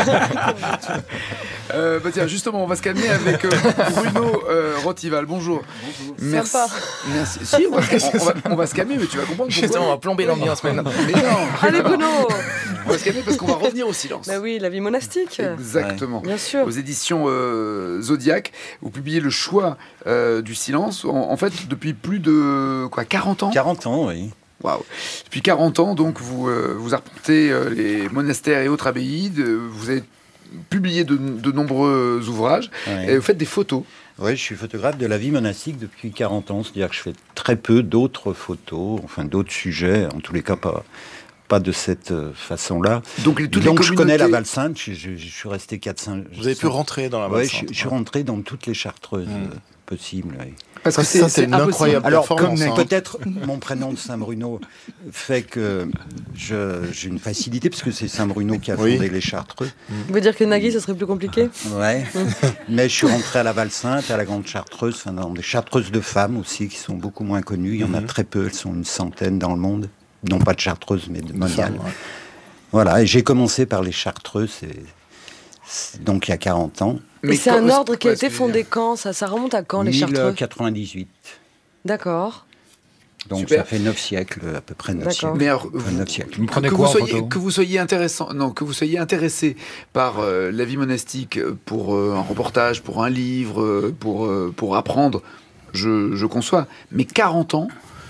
Tiens, justement, on va se calmer avec Bruno Rotival. Bonjour. Merci. Sympa. Merci. Si, on va se calmer, mais tu vas comprendre. Justement, on va plomber l'ambiance maintenant. Mais non. Allez, Bruno. On va se calmer parce qu'on va revenir au silence. Bah oui, la vie monastique. Exactement. Bien sûr. Aux éditions Zodiac, vous publiez Le choix du silence. En fait, depuis plus de 40 ans. 40 ans, oui. Waouh. Depuis 40 ans, donc, vous arpentez les monastères et autres abbayes. Vous avez publié de nombreux ouvrages. Et vous faites des photos. Oui, je suis photographe de la vie monastique depuis 40 ans. C'est-à-dire que je fais très peu d'autres photos, enfin d'autres sujets, en tous les cas pas de cette façon-là. Donc je connais la Val-Sainte, je suis resté 4-5... Vous avez pu rentrer dans la Val-Sainte? Oui, je suis rentré dans toutes les chartreuses possibles. Oui. Parce que c'est une incroyable performance. Alors, peut-être mon prénom de Saint-Bruno fait que j'ai une facilité, parce que c'est Saint-Bruno qui a fondé les Chartreux. Vous voulez dire que Nagui, ce serait plus compliqué? Ouais. Mais je suis rentré à la Val-Sainte, à la Grande Chartreuse, dans des chartreuses de femmes aussi, qui sont beaucoup moins connues. Il y en a très peu, elles sont une centaine dans le monde. Non pas de chartreuses, mais de mondiales. Voilà, et j'ai commencé par les chartreuses, donc il y a 40 ans. Mais c'est un ordre qui a été fondé quand? Ça remonte à quand, les chartreux? 1098. D'accord. Donc super. Ça fait 9 siècles, à peu près 9 siècles. Mais alors, 9 siècles. Que vous soyez intéressé par la vie monastique, pour un reportage, pour un livre, pour apprendre, je conçois. Mais 40 ans,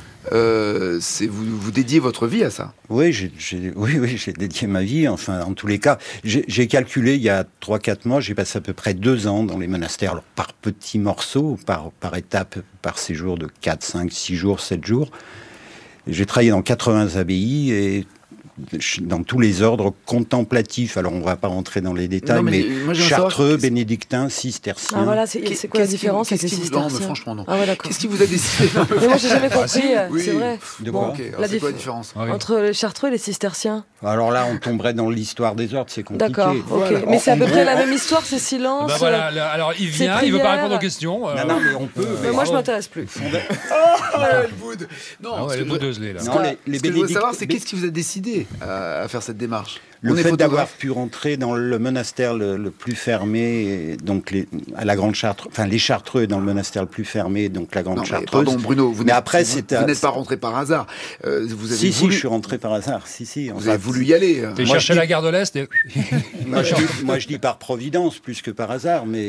vous dédiez votre vie à ça? Oui, j'ai dédié ma vie. Enfin, en tous les cas, j'ai calculé il y a 3-4 mois, j'ai passé à peu près 2 ans dans les monastères, alors par petits morceaux, par étapes, par séjour de 4, 5, 6 jours, 7 jours. J'ai travaillé dans 80 abbayes et dans tous les ordres contemplatifs. Alors, on ne va pas rentrer dans les détails, mais chartreux, bénédictins, cisterciens. Ah voilà, c'est quoi la différence avec les cisterciens? Franchement, non. Ah ouais, d'accord. Qu'est-ce qui vous a décidé? Mais moi, j'ai jamais compris, c'est vrai. De quoi? C'est quoi la différence entre les chartreux et les cisterciens? Alors là, on tomberait dans l'histoire des ordres, c'est compliqué. D'accord, ok. Voilà. Mais c'est à peu près la même histoire, c'est silence. Ben voilà, alors il vient, il veut pas répondre aux questions. Non, mais on peut. Mais moi, je m'intéresse plus. Elle boude. Non, elle est boudeuse, là. Ce que je veux savoir, c'est qu'est-ce qui vous a décidé à faire cette démarche? Le fait d'avoir pu rentrer dans le monastère le plus fermé, donc à la Grande Chartreuse, enfin les Chartreux dans le monastère le plus fermé, donc la Grande Chartreuse. Pardon, Bruno, vous n'êtes pas rentré par hasard. Vous avez si, je suis rentré par hasard. Si. Vous avez voulu y aller. T'es cherché la gare de l'Est et... moi, je dis par providence plus que par hasard, mais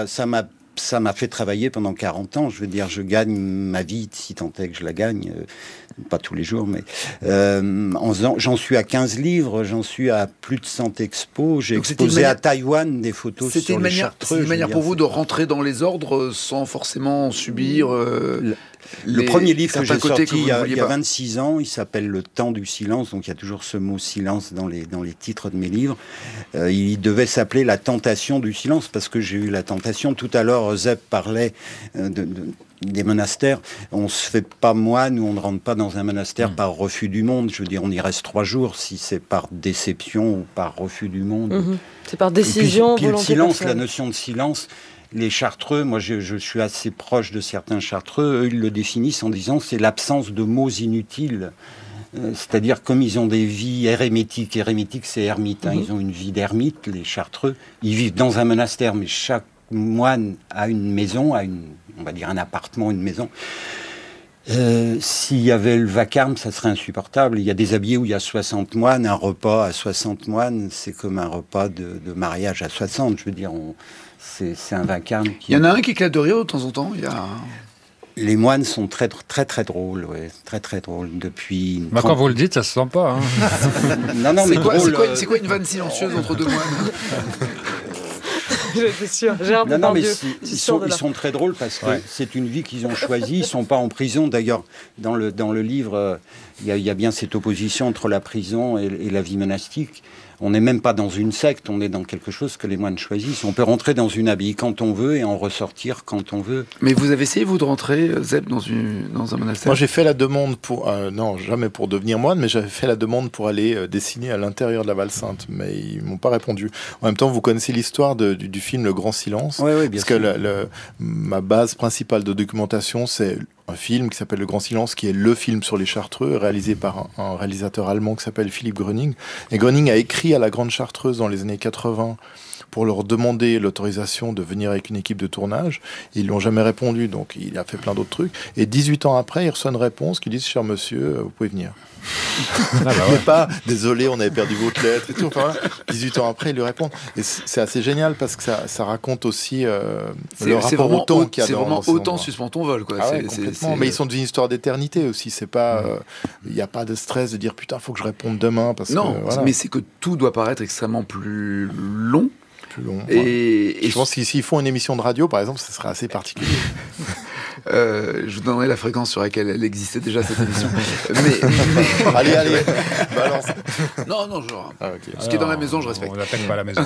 ça m'a fait travailler pendant 40 ans. Je veux dire, je gagne ma vie, si tant est que je la gagne. Pas tous les jours, mais j'en suis à 15 livres, j'en suis à plus de 100 expos. J'ai exposé à Taïwan des photos sur les Chartreux. C'était une manière pour vous de rentrer dans les ordres sans forcément subir... Le premier livre que j'ai sorti il y a 26 ans, il s'appelle Le temps du silence, donc il y a toujours ce mot silence dans les titres de mes livres. Il devait s'appeler La tentation du silence, parce que j'ai eu la tentation. Tout à l'heure, Zep parlait des monastères. On se fait pas moine ou on ne rentre pas dans un monastère par refus du monde. Je veux dire, on y reste 3 jours si c'est par déception ou par refus du monde. C'est par décision, puis le silence, la notion de silence. Les Chartreux, moi je suis assez proche de certains Chartreux, eux ils le définissent en disant c'est l'absence de mots inutiles. C'est-à-dire comme ils ont des vies érémitiques, c'est ermite, ils ont une vie d'ermite, les Chartreux, ils vivent dans un monastère, mais chaque moine a une maison, on va dire un appartement, une maison. S'il y avait le vacarme, ça serait insupportable. Il y a des habillés où il y a 60 moines, un repas à 60 moines, c'est comme un repas de mariage à 60, je veux dire, c'est un vacarme. Il y en a un qui éclate de rire de temps en temps. Les moines sont très très drôles, ouais, très drôles depuis. Quand vous le dites, ça se sent pas. Hein. non, mais c'est quoi une vanne silencieuse entre deux moines? J'étais sûr, Gérard Depardieu. Ils sont très drôles parce que c'est une vie qu'ils ont choisie. Ils sont pas en prison. D'ailleurs, dans le livre, il y a bien cette opposition entre la prison et la vie monastique. On n'est même pas dans une secte, on est dans quelque chose que les moines choisissent. On peut rentrer dans une abbaye quand on veut et en ressortir quand on veut. Mais vous avez essayé, vous, de rentrer, Zep, dans un monastère? Moi, j'ai fait la demande pour... non, jamais pour devenir moine, mais j'avais fait la demande pour aller dessiner à l'intérieur de la Val-Sainte. Mais ils m'ont pas répondu. En même temps, vous connaissez l'histoire du film Le Grand Silence. Oui, bien sûr. Parce que ma base principale de documentation, c'est un film qui s'appelle Le Grand Silence, qui est le film sur les Chartreux, réalisé par un réalisateur allemand qui s'appelle Philipp Gröning. Et Gröning a écrit à la Grande Chartreuse dans les années 80 pour leur demander l'autorisation de venir avec une équipe de tournage. Ils lui ont jamais répondu, donc il a fait plein d'autres trucs. Et 18 ans après, il reçoit une réponse qui dit « Cher monsieur, vous pouvez venir ». Mais pas « Désolé, on avait perdu votre lettre » et tout. Enfin, voilà. 18 ans après, il lui répond. Et c'est assez génial parce que ça raconte aussi le rapport au temps qu'il y a dans... C'est vraiment autant suspend ton vol, quoi. Ah ouais, complètement. Mais ils sont d'une histoire d'éternité aussi. C'est pas... Il n'y a pas de stress de dire « Putain, faut que je réponde demain ». Non, mais c'est que tout doit paraître extrêmement plus long. Et je pense que s'ils font une émission de radio, par exemple, ce serait assez particulier. Je vous donnerai la fréquence sur laquelle elle existait déjà, cette émission. Allez, balance. Non, genre. Ce qui est dans la maison, je respecte. On n'attaque pas la maison.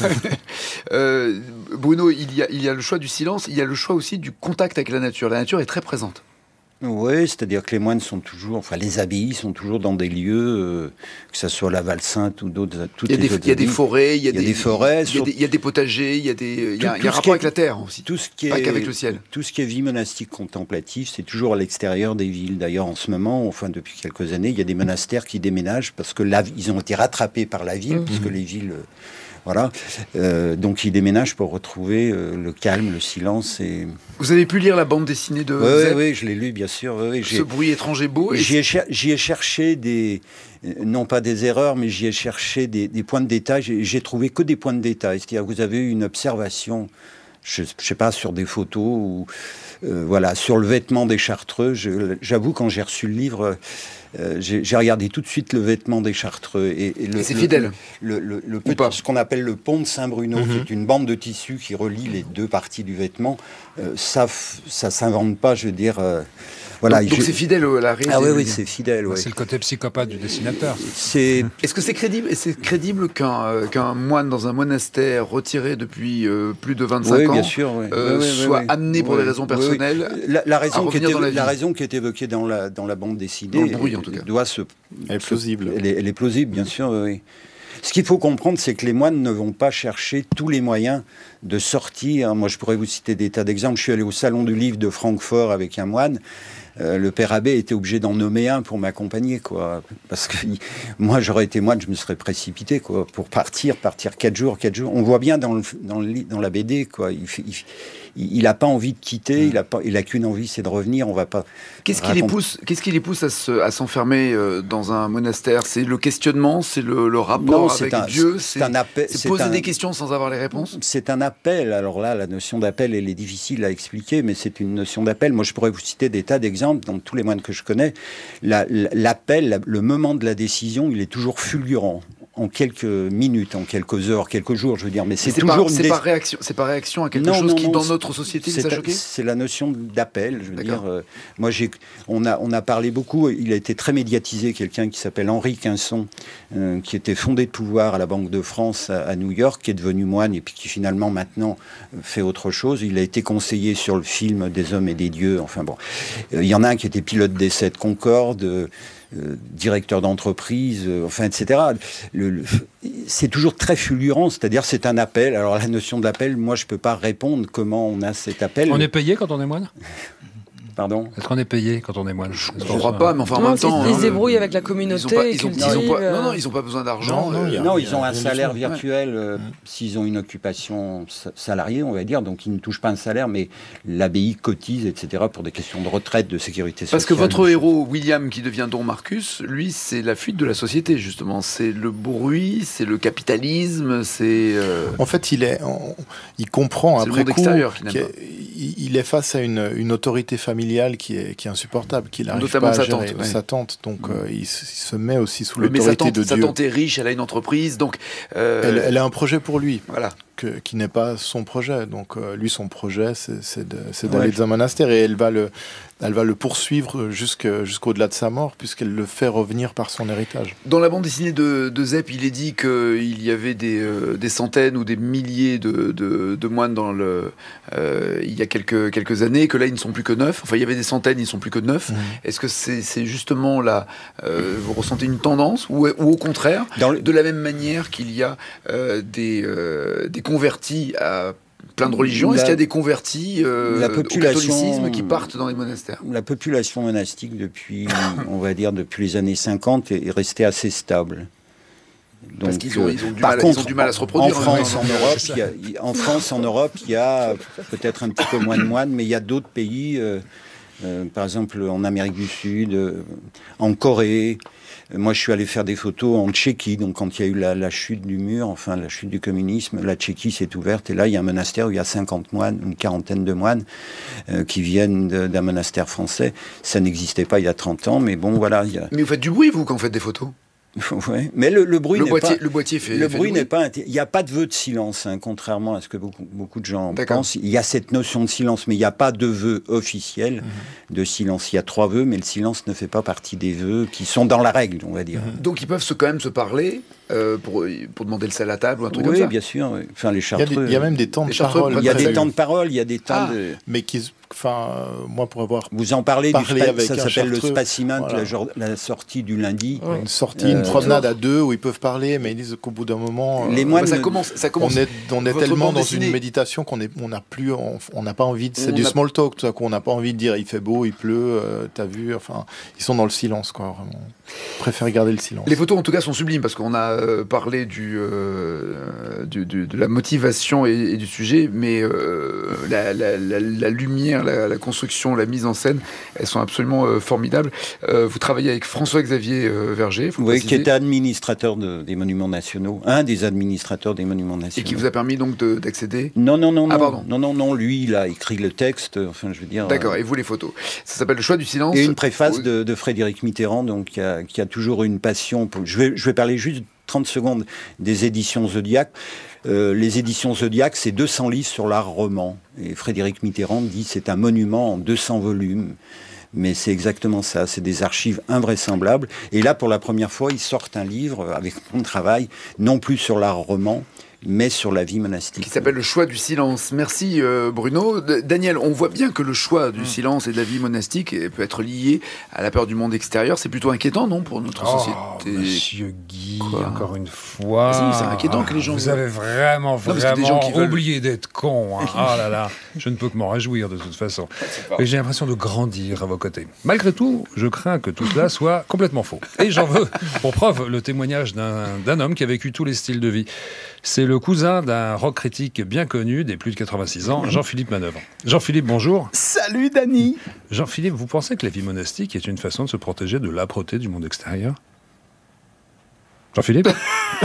Bruno, il y a le choix du silence, il y a le choix aussi du contact avec la nature. La nature est très présente. Oui, c'est-à-dire que les moines sont toujours, enfin les abbayes sont toujours dans des lieux, que ce soit la Val-Sainte ou d'autres. Il y a des forêts, il y a des forêts, il y a des potagers, il y a un rapport avec la terre aussi. Tout ce qui pas qu'avec le ciel. Tout ce qui est vie monastique contemplative, c'est toujours à l'extérieur des villes. D'ailleurs, en ce moment, enfin depuis quelques années, il y a des monastères qui déménagent parce que ils ont été rattrapés par la ville, puisque les villes. Voilà, donc ils déménagent pour retrouver le calme, le silence. Et... Vous avez pu lire la bande dessinée de Zep ? Oui, je l'ai lu, bien sûr. Ce bruit étrange et beau. J'y ai cherché non pas des erreurs, mais j'y ai cherché des points de détail. J'ai trouvé que des points de détail. C'est-à-dire que vous avez eu une observation, je sais pas, sur des photos ou sur le vêtement des Chartreux. J'avoue, quand j'ai reçu le livre. J'ai regardé tout de suite le vêtement des Chartreux et c'est fidèle. Ce qu'on appelle le pont de Saint-Bruno, qui est une bande de tissu qui relie les deux parties du vêtement. Ça s'invente pas, je veux dire. Voilà, donc c'est fidèle à la réalité. Ah oui, c'est fidèle. C'est le côté psychopathe du dessinateur. Est-ce que c'est crédible? Et c'est crédible qu'un moine dans un monastère retiré depuis plus de 25 ans bien sûr, soit amené pour des raisons personnelles la raison la raison qui est évoquée dans la bande dessinée, dans le bruit en tout cas, elle est plausible. Elle est plausible, bien sûr. Oui. Ce qu'il faut comprendre, c'est que les moines ne vont pas chercher tous les moyens de sortir. Moi, je pourrais vous citer des tas d'exemples. Je suis allé au Salon du Livre de Francfort avec un moine. Le père abbé était obligé d'en nommer un pour m'accompagner, quoi. Parce que moi, j'aurais été moine, je me serais précipité, quoi, pour partir 4 jours. On voit bien dans la BD, quoi. Il n'a pas envie de quitter, il a qu'une envie, c'est de revenir. On va pas. Qu'est-ce qui les pousse à s'enfermer dans un monastère? C'est le questionnement, c'est le rapport avec Dieu, c'est un appel, c'est poser des questions sans avoir les réponses. C'est un appel. Alors là, la notion d'appel, elle est difficile à expliquer, mais c'est une notion d'appel. Moi, je pourrais vous citer des tas d'exemples dans tous les moines que je connais. L'appel, le moment de la décision, il est toujours fulgurant. En quelques minutes, en quelques heures, quelques jours, je veux dire, mais c'est toujours c'est pas réaction à quelque chose qui dans notre société nous a choqué. C'est la notion d'appel, je veux dire. Moi, on a parlé beaucoup. Il a été très médiatisé, quelqu'un qui s'appelle Henri Quinson, qui était fondé de pouvoir à la Banque de France à New York, qui est devenu moine et puis qui finalement maintenant fait autre chose. Il a été conseiller sur le film Des hommes et des dieux. Enfin bon, il y en a un qui était pilote d'essai de Concorde. Directeur d'entreprise, etc. C'est toujours très fulgurant, c'est-à-dire c'est un appel. Alors la notion de l'appel, moi je peux pas répondre comment on a cet appel. On est payé quand on est moine ? Pardon ? Est-ce qu'on est payé quand on est moine ? Je ne crois pas, mais enfin en même temps... Ils se débrouillent avec la communauté, ils n'ont pas besoin d'argent. Non, ils ont un salaire virtuel s'ils ont une occupation salariée, on va dire, donc ils ne touchent pas un salaire, mais l'abbaye cotise, etc., pour des questions de retraite, de sécurité sociale. Parce que votre héros, William, qui devient Don Marcus, lui, c'est la fuite de la société, justement. C'est le bruit, c'est le capitalisme, c'est... En fait, il comprend après coup qu'il est face à une autorité familiale qui est insupportable, qu'il n'arrive pas à gérer. Sa tante, donc il se met aussi sous l'autorité de Dieu. Sa tante est riche, elle a une entreprise, donc... Elle a un projet pour lui. Voilà. Qui n'est pas son projet. Donc lui, son projet, c'est d'aller dans un monastère, et elle va le poursuivre jusqu'au-delà de sa mort, puisqu'elle le fait revenir par son héritage. Dans la bande dessinée de Zep, il est dit qu'il y avait des centaines ou des milliers de moines il y a quelques années, que là, ils ne sont plus que 9. Enfin, il y avait des centaines, ils ne sont plus que 9. Est-ce que c'est justement là, vous ressentez une tendance, ou au contraire, de la même manière qu'il y a des convertis à plein de religions, est-ce qu'il y a des convertis au catholicisme qui partent dans les monastères? La population monastique, depuis les années 50, est restée assez stable. Donc, parce qu'ils ont du mal à se reproduire. En France, en Europe, il y a peut-être un petit peu moins de moines, mais il y a d'autres pays, par exemple en Amérique du Sud, en Corée. Moi, je suis allé faire des photos en Tchéquie, donc quand il y a eu la chute du mur, enfin la chute du communisme, la Tchéquie s'est ouverte, et là, il y a un monastère où il y a 50 moines, une quarantaine de moines qui viennent d'un monastère français. Ça n'existait pas il y a 30 ans, mais bon, voilà. Mais vous faites du bruit, vous, quand vous faites des photos? Ouais, mais le bruit n'est pas... Le boîtier fait... Le bruit n'est pas... Il n'y a pas de vœu de silence, contrairement à ce que beaucoup de gens pensent. Il y a cette notion de silence, mais il n'y a pas de vœu officiel de silence. Il y a 3 vœux, mais le silence ne fait pas partie des vœux qui sont dans la règle, on va dire. Donc ils peuvent quand même se parler pour demander le sel à table ou un truc comme ça? Oui, bien sûr. Oui. Enfin, les chartreux... Il y a même des temps de parole. Il y a des temps de parole, il y a des temps de... Mais qui... Enfin, moi, pour avoir vous en parlez, ça s'appelle le Spaciment, voilà. la sortie du lundi. Une sortie, une promenade à deux où ils peuvent parler, mais ils disent qu'au bout d'un moment, les moines, ça commence. On est tellement dans une méditation qu'on n'a pas envie de... C'est du small talk, tout ça, qu'on n'a pas envie de dire il fait beau, il pleut, t'as vu, enfin, ils sont dans le silence, quoi, vraiment. Ils préfèrent garder le silence. Les photos, en tout cas, sont sublimes, parce qu'on a parlé de la motivation et du sujet, mais la lumière, la construction, la mise en scène, elles sont absolument formidables. Vous travaillez avec François-Xavier Verger, qui était administrateur des Monuments Nationaux, un des administrateurs des Monuments Nationaux. Et qui vous a permis donc d'accéder? Non. Pardon. Non, lui, il a écrit le texte, enfin, je veux dire... D'accord, et vous, les photos. Ça s'appelle Le choix du silence. Et une préface de Frédéric Mitterrand, donc, qui a toujours une passion pour... Je vais parler juste 30 secondes des éditions Zodiac. Les éditions Zodiac, c'est 200 livres sur l'art roman. Et Frédéric Mitterrand dit c'est un monument en 200 volumes. Mais c'est exactement ça, c'est des archives invraisemblables. Et là, pour la première fois, ils sortent un livre avec mon travail, non plus sur l'art roman, mais sur la vie monastique. Qui s'appelle Le choix du silence. Merci Bruno. Daniel, on voit bien que le choix du silence et de la vie monastique peut être lié à la peur du monde extérieur. C'est plutôt inquiétant, non, pour notre société? Monsieur Guy, encore une fois. Si, c'est inquiétant que les gens... Vous avez vraiment oublié d'être con. Hein. Ah là là, je ne peux que m'en réjouir de toute façon. Et j'ai l'impression de grandir à vos côtés. Malgré tout, je crains que tout cela soit complètement faux. Et j'en veux pour preuve le témoignage d'un homme qui a vécu tous les styles de vie. C'est le cousin d'un rock critique bien connu des plus de 86 ans, Jean-Philippe Manœuvre. Jean-Philippe, bonjour. Salut Dany. Jean-Philippe, vous pensez que la vie monastique est une façon de se protéger de l'âpreté du monde extérieur? Jean-Philippe?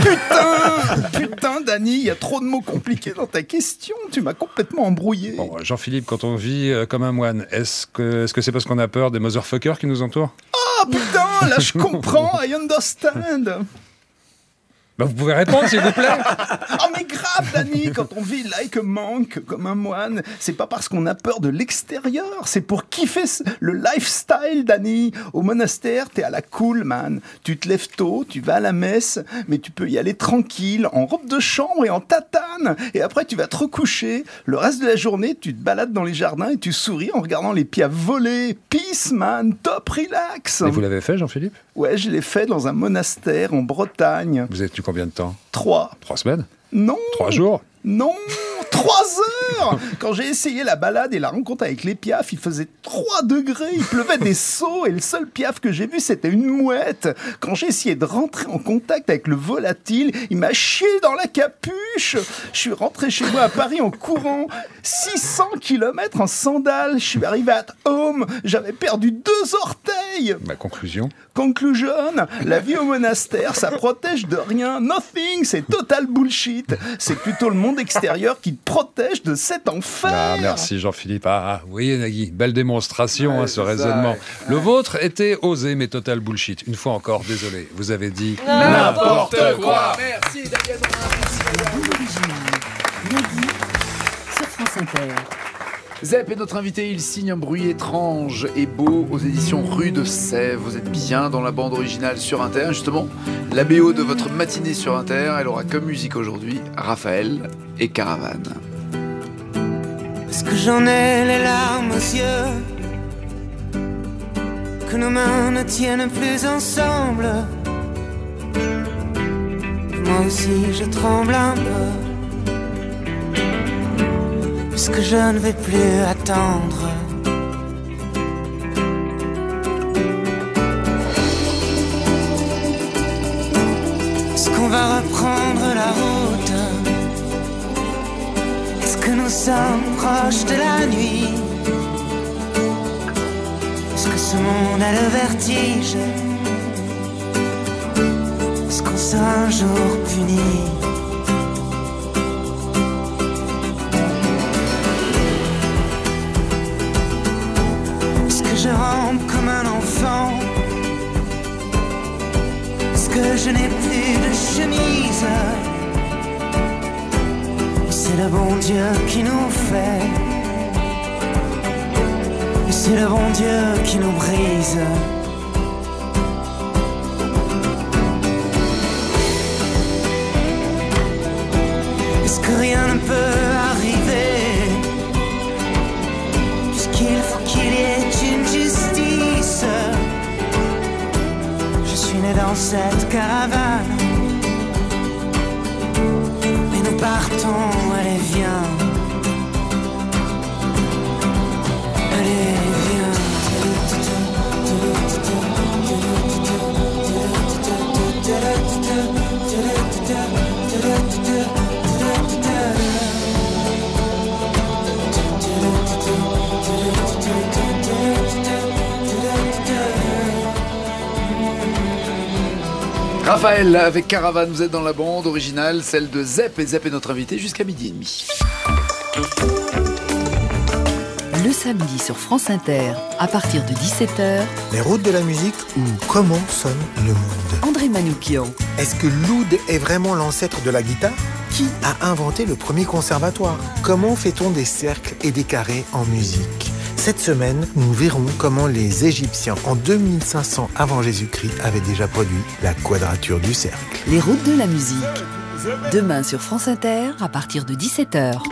Putain Dany, il y a trop de mots compliqués dans ta question, tu m'as complètement embrouillé. Bon, Jean-Philippe, quand on vit comme un moine, est-ce que c'est parce qu'on a peur des motherfuckers qui nous entourent? Ah putain, là je comprends, I understand. Bah vous pouvez répondre, s'il vous plaît. Oh mais grave, Dany, quand on vit like a monk, comme un moine, c'est pas parce qu'on a peur de l'extérieur, c'est pour kiffer le lifestyle, Dany. Au monastère, t'es à la cool, man. Tu te lèves tôt, tu vas à la messe, mais tu peux y aller tranquille, en robe de chambre et en tatane. Et après, tu vas te recoucher. Le reste de la journée, tu te balades dans les jardins et tu souris en regardant les piafs voler. Peace, man, top, relax. Et vous l'avez fait, Jean-Philippe? Ouais, je l'ai fait dans un monastère en Bretagne. Vous êtes combien de temps? 3. 3 semaines? Non. 3 jours? Non, 3 heures. Quand j'ai essayé la balade et la rencontre avec les piafs, il faisait 3 degrés, il pleuvait des seaux et le seul piaf que j'ai vu, c'était une mouette. Quand j'ai essayé de rentrer en contact avec le volatile, il m'a chié dans la capuche. Je suis rentré chez moi à Paris en courant 600 km en sandales. Je suis arrivé à home, j'avais perdu 2 orteils. Ma conclusion? Conclusion, la vie au monastère, ça protège de rien. Nothing, c'est total bullshit. C'est plutôt le monde extérieur qui te protège de cet enfer. Ah, merci Jean-Philippe. Ah, vous voyez Nagui, belle démonstration, ce raisonnement. Le vôtre était osé, mais total bullshit. Une fois encore, désolé, vous avez dit n'importe quoi. Merci Daniel. Nagui sur France Inter. Zep est notre invité, il signe un bruit étrange et beau aux éditions Rue de Sèvres. Vous êtes bien dans la bande originale sur Inter. Justement, la BO de votre matinée sur Inter, elle aura comme musique aujourd'hui Raphaël et Caravane. Est-ce que j'en ai les larmes aux yeux, que nos mains ne tiennent plus ensemble? Moi aussi je tremble un peu, puisque je ne vais plus attendre. Est-ce qu'on va reprendre la route? Est-ce que nous sommes proches de la nuit? Est-ce que ce monde a le vertige? Est-ce qu'on sera un jour puni? Je rampe comme un enfant. Est-ce que je n'ai plus de chemise? C'est le bon Dieu qui nous fait, et c'est le bon Dieu qui nous brise. Est-ce que rien ne peut arriver, puisqu'il faut qu'il y ait une justice? Je suis né dans cette caravane, mais nous partons, allez viens. Allez viens. Raphaël avec Caravane, vous êtes dans la bande originale, celle de Zep, et Zep est notre invité jusqu'à 12h30. Le samedi sur France Inter, à partir de 17h, Les routes de la musique ou comment sonne le monde. André Manoukian. Est-ce que l'oud est vraiment l'ancêtre de la guitare? Qui a inventé le premier conservatoire? Comment fait-on des cercles et des carrés en musique? Cette semaine, nous verrons comment les Égyptiens, en 2500 avant Jésus-Christ, avaient déjà produit la quadrature du cercle. Les routes de la musique. Demain sur France Inter, à partir de 17h.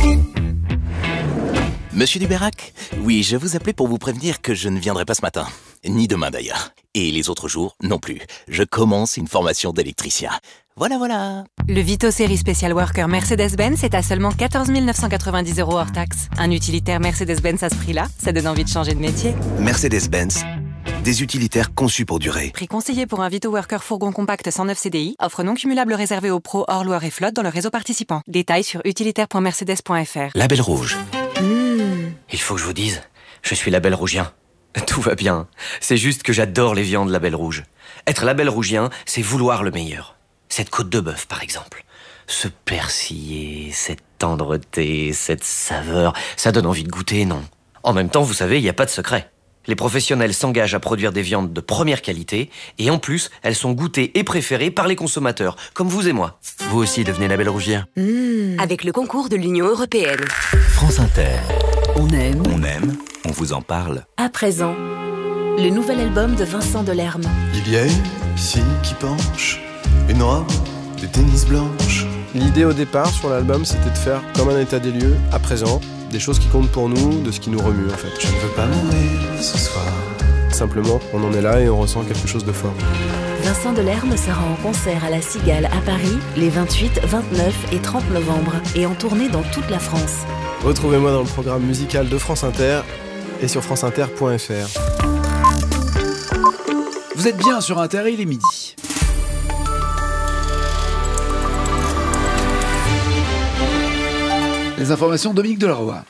Monsieur Dubeyrac, oui, je vous appelais pour vous prévenir que je ne viendrai pas ce matin. Ni demain d'ailleurs. Et les autres jours non plus. Je commence une formation d'électricien. Voilà. Le Vito Série Special Worker Mercedes-Benz est à seulement 14 990 € hors taxe. Un utilitaire Mercedes-Benz à ce prix-là, ça donne envie de changer de métier. Mercedes-Benz. Des utilitaires conçus pour durer. Prix conseillé pour un Vito Worker fourgon compact 109 CDI. Offre non cumulable réservée aux pros hors Loire et flotte dans le réseau participant. Détails sur utilitaire.mercedes.fr. Label rouge. Il faut que je vous dise, je suis label rougien. Tout va bien. C'est juste que j'adore les viandes label rouge. Être label rougien, c'est vouloir le meilleur. Cette côte de bœuf, par exemple. Ce persillé, cette tendreté, cette saveur, ça donne envie de goûter, non? En même temps, vous savez, il n'y a pas de secret. Les professionnels s'engagent à produire des viandes de première qualité et en plus, elles sont goûtées et préférées par les consommateurs, comme vous et moi. Vous aussi devenez label rougien. Avec le concours de l'Union européenne. France Inter. On aime, on vous en parle. À présent, le nouvel album de Vincent Delerme. Il y a une fille qui penche, une robe de tennis blanche. L'idée au départ sur l'album, c'était de faire comme un état des lieux, à présent, des choses qui comptent pour nous, de ce qui nous remue en fait. Je ne veux pas mourir ce soir. Simplement, on en est là et on ressent quelque chose de fort. Vincent Delerme sera en concert à la Cigale à Paris les 28, 29 et 30 novembre et en tournée dans toute la France. Retrouvez-moi dans le programme musical de France Inter et sur franceinter.fr. Vous êtes bien sur Inter, il est midi. Les informations de Dominique Delaroy.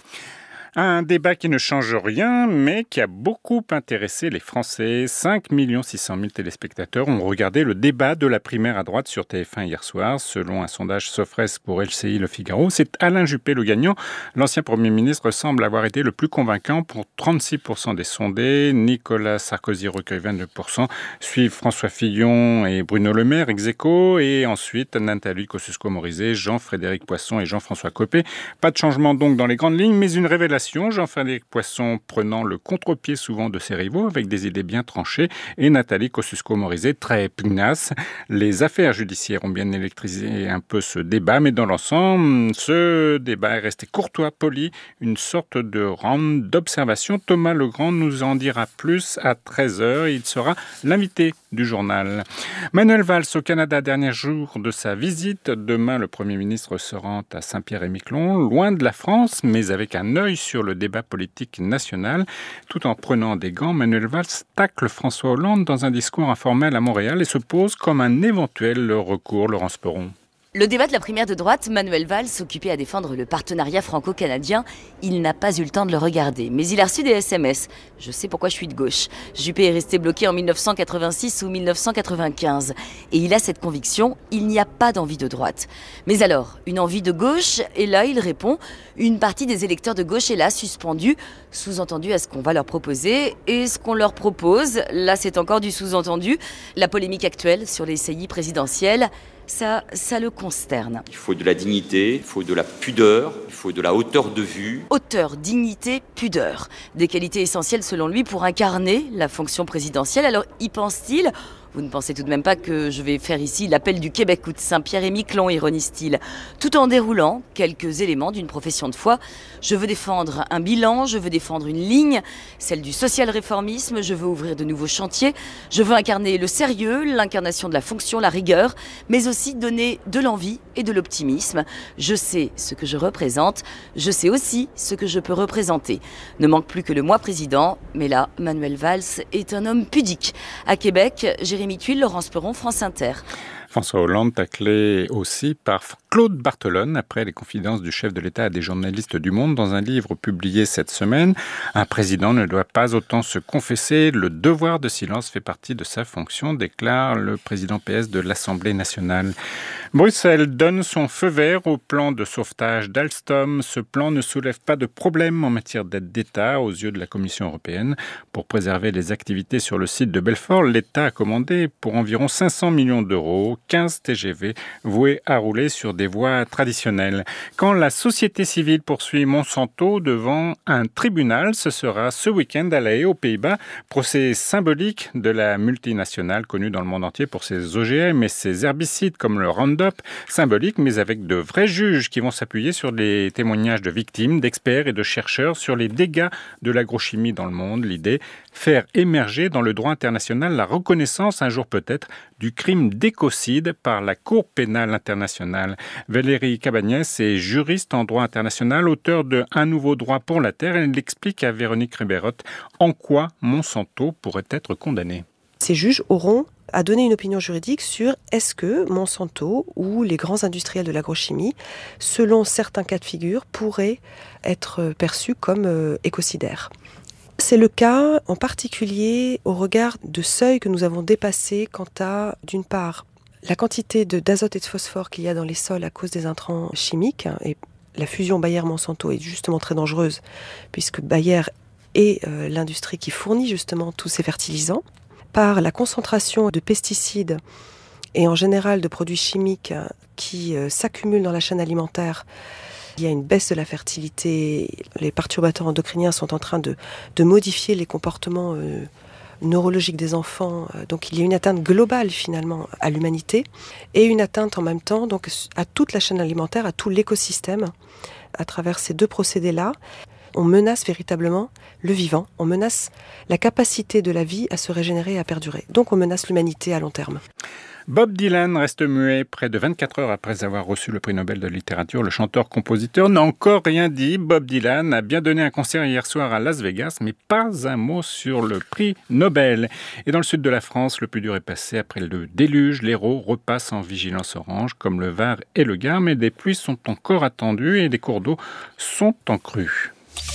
Un débat qui ne change rien, mais qui a beaucoup intéressé les Français. 5 600 000 téléspectateurs ont regardé le débat de la primaire à droite sur TF1 hier soir. Selon un sondage Sofres pour LCI Le Figaro, c'est Alain Juppé le gagnant. L'ancien Premier ministre semble avoir été le plus convaincant pour 36% des sondés. Nicolas Sarkozy recueille 22%. Suivent François Fillon et Bruno Le Maire, ex-aequo. Et ensuite, Nathalie Kosciusko-Morizet, Jean-Frédéric Poisson et Jean-François Copé. Pas de changement donc dans les grandes lignes, mais une révélation. Jean-Frédéric Poisson prenant le contre-pied souvent de ses rivaux avec des idées bien tranchées et Nathalie Kosciusko-Morizet très pugnace. Les affaires judiciaires ont bien électrisé un peu ce débat, mais dans l'ensemble, ce débat est resté courtois, poli, une sorte de round d'observation. Thomas Legrand nous en dira plus à 13h. Il sera l'invité du journal. Manuel Valls au Canada, dernier jour de sa visite. Demain, le Premier ministre se rend à Saint-Pierre-et-Miquelon, loin de la France, mais avec un œil sur le débat politique national. Tout en prenant des gants, Manuel Valls tacle François Hollande dans un discours informel à Montréal et se pose comme un éventuel recours. Laurence Perron. Le débat de la primaire de droite, Manuel Valls, occupé à défendre le partenariat franco-canadien, il n'a pas eu le temps de le regarder. Mais il a reçu des SMS. Je sais pourquoi je suis de gauche. Juppé est resté bloqué en 1986 ou 1995. Et il a cette conviction, il n'y a pas d'envie de droite. Mais alors, une envie de gauche? Et là, il répond, une partie des électeurs de gauche est là, suspendue, sous-entendu à ce qu'on va leur proposer. Et ce qu'on leur propose, là c'est encore du sous-entendu, la polémique actuelle sur les saillies présidentielles. Ça le consterne. Il faut de la dignité, il faut de la pudeur, il faut de la hauteur de vue. Hauteur, dignité, pudeur. Des qualités essentielles selon lui pour incarner la fonction présidentielle. Alors y pense-t-il ? Vous ne pensez tout de même pas que je vais faire ici l'appel du Québec ou de Saint-Pierre-et-Miquelon, ironise-t-il, tout en déroulant quelques éléments d'une profession de foi. Je veux défendre un bilan, je veux défendre une ligne, celle du social-réformisme, je veux ouvrir de nouveaux chantiers, je veux incarner le sérieux, l'incarnation de la fonction, la rigueur, mais aussi donner de l'envie et de l'optimisme. Je sais ce que je représente, je sais aussi ce que je peux représenter. Ne manque plus que le moi président, mais là, Manuel Valls est un homme pudique. À Québec, Jérémy Tuile, Laurence Perron, France Inter. François Hollande taclé aussi par Claude Barthelone après les confidences du chef de l'État à des journalistes du Monde dans un livre publié cette semaine. Un président ne doit pas autant se confesser. Le devoir de silence fait partie de sa fonction, déclare le président PS de l'Assemblée nationale. Bruxelles donne son feu vert au plan de sauvetage d'Alstom. Ce plan ne soulève pas de problème en matière d'aide d'État aux yeux de la Commission européenne. Pour préserver les activités sur le site de Belfort, l'État a commandé pour environ 500 millions d'euros 15 TGV voués à rouler sur des voies traditionnelles. Quand la société civile poursuit Monsanto devant un tribunal, ce sera ce week-end à La Haye, aux Pays-Bas. Procès symbolique de la multinationale connue dans le monde entier pour ses OGM et ses herbicides comme le Roundup. Symbolique, mais avec de vrais juges qui vont s'appuyer sur les témoignages de victimes, d'experts et de chercheurs sur les dégâts de l'agrochimie dans le monde. L'idée, faire émerger dans le droit international la reconnaissance, un jour peut-être, du crime d'écocide par la Cour pénale internationale. Valérie Cabagnès est juriste en droit international, auteure de Un nouveau droit pour la terre. Elle explique à Véronique Ribeyrot en quoi Monsanto pourrait être condamné. Ces juges auront à donner une opinion juridique sur est-ce que Monsanto ou les grands industriels de l'agrochimie, selon certains cas de figure, pourraient être perçus comme écocidaires. C'est le cas en particulier au regard de seuils que nous avons dépassés quant à, d'une part, la quantité d'azote et de phosphore qu'il y a dans les sols à cause des intrants chimiques. Et la fusion Bayer-Monsanto est justement très dangereuse puisque Bayer est l'industrie qui fournit justement tous ces fertilisants. Par la concentration de pesticides et en général de produits chimiques qui s'accumulent dans la chaîne alimentaire, il y a une baisse de la fertilité. Les perturbateurs endocriniens sont en train de modifier les comportements neurologiques des enfants. Donc il y a une atteinte globale finalement à l'humanité et une atteinte en même temps donc, à toute la chaîne alimentaire, à tout l'écosystème. À travers ces deux procédés-là, on menace véritablement le vivant, on menace la capacité de la vie à se régénérer et à perdurer. Donc on menace l'humanité à long terme. Bob Dylan reste muet près de 24 heures après avoir reçu le prix Nobel de littérature. Le chanteur-compositeur n'a encore rien dit. Bob Dylan a bien donné un concert hier soir à Las Vegas, mais pas un mot sur le prix Nobel. Et dans le sud de la France, le plus dur est passé. Après le déluge, l'Hérault repasse en vigilance orange, comme le Var et le Gard, mais des pluies sont encore attendues et des cours d'eau sont en crue.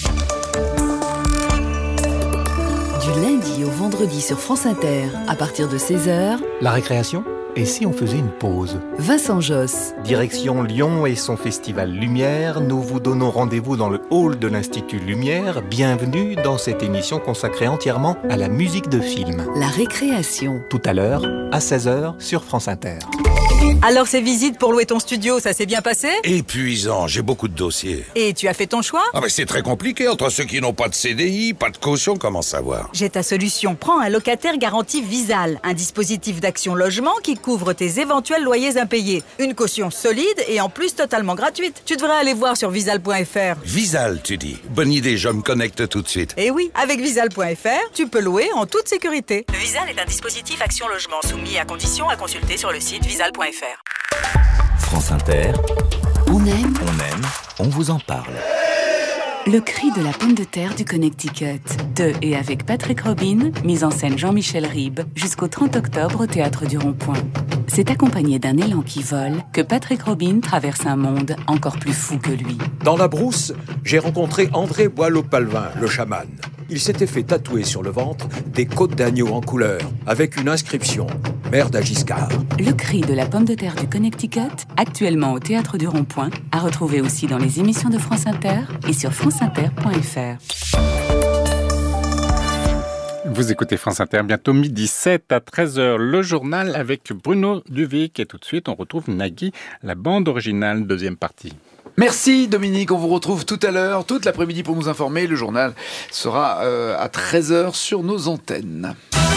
Du lundi au vendredi sur France Inter, à partir de 16h, La récréation ? Et si on faisait une pause ? Vincent Josse. Direction Lyon et son festival Lumière, nous vous donnons rendez-vous dans le hall de l'Institut Lumière. Bienvenue dans cette émission consacrée entièrement à la musique de film. La récréation. Tout à l'heure, à 16h sur France Inter. Alors ces visites pour louer ton studio, ça s'est bien passé ? Épuisant, j'ai beaucoup de dossiers. Et tu as fait ton choix ? Ah mais c'est très compliqué, entre ceux qui n'ont pas de CDI, pas de caution, comment savoir ? J'ai ta solution. Prends un locataire garanti Visal, un dispositif d'action logement qui couvre tes éventuels loyers impayés. Une caution solide et en plus totalement gratuite. Tu devrais aller voir sur visal.fr. Visal, tu dis ? Bonne idée, je me connecte tout de suite. Et oui, avec visal.fr, tu peux louer en toute sécurité. Visal est un dispositif action logement soumis à conditions à consulter sur le site visal.fr. France Inter, On aime, on vous en parle. Le cri de la pomme de terre du Connecticut. De et avec Patrick Robin, mise en scène Jean-Michel Ribes, jusqu'au 30 octobre au Théâtre du Rond-Point. C'est accompagné d'un élan qui vole que Patrick Robin traverse un monde encore plus fou que lui. Dans la brousse, j'ai rencontré André Boileau-Palvin, le chaman. Il s'était fait tatouer sur le ventre des côtes d'agneau en couleur, avec une inscription « Mère d'Agiscard ». Le cri de la pomme de terre du Connecticut, actuellement au Théâtre du Rond-Point, à retrouver aussi dans les émissions de France Inter et sur franceinter.fr. Vous écoutez France Inter, bientôt midi 7 à 13h, le journal avec Bruno Duvic. Et tout de suite, on retrouve Nagui, la bande originale, deuxième partie. Merci Dominique, on vous retrouve tout à l'heure, toute l'après-midi pour nous informer. Le journal sera à 13h sur nos antennes.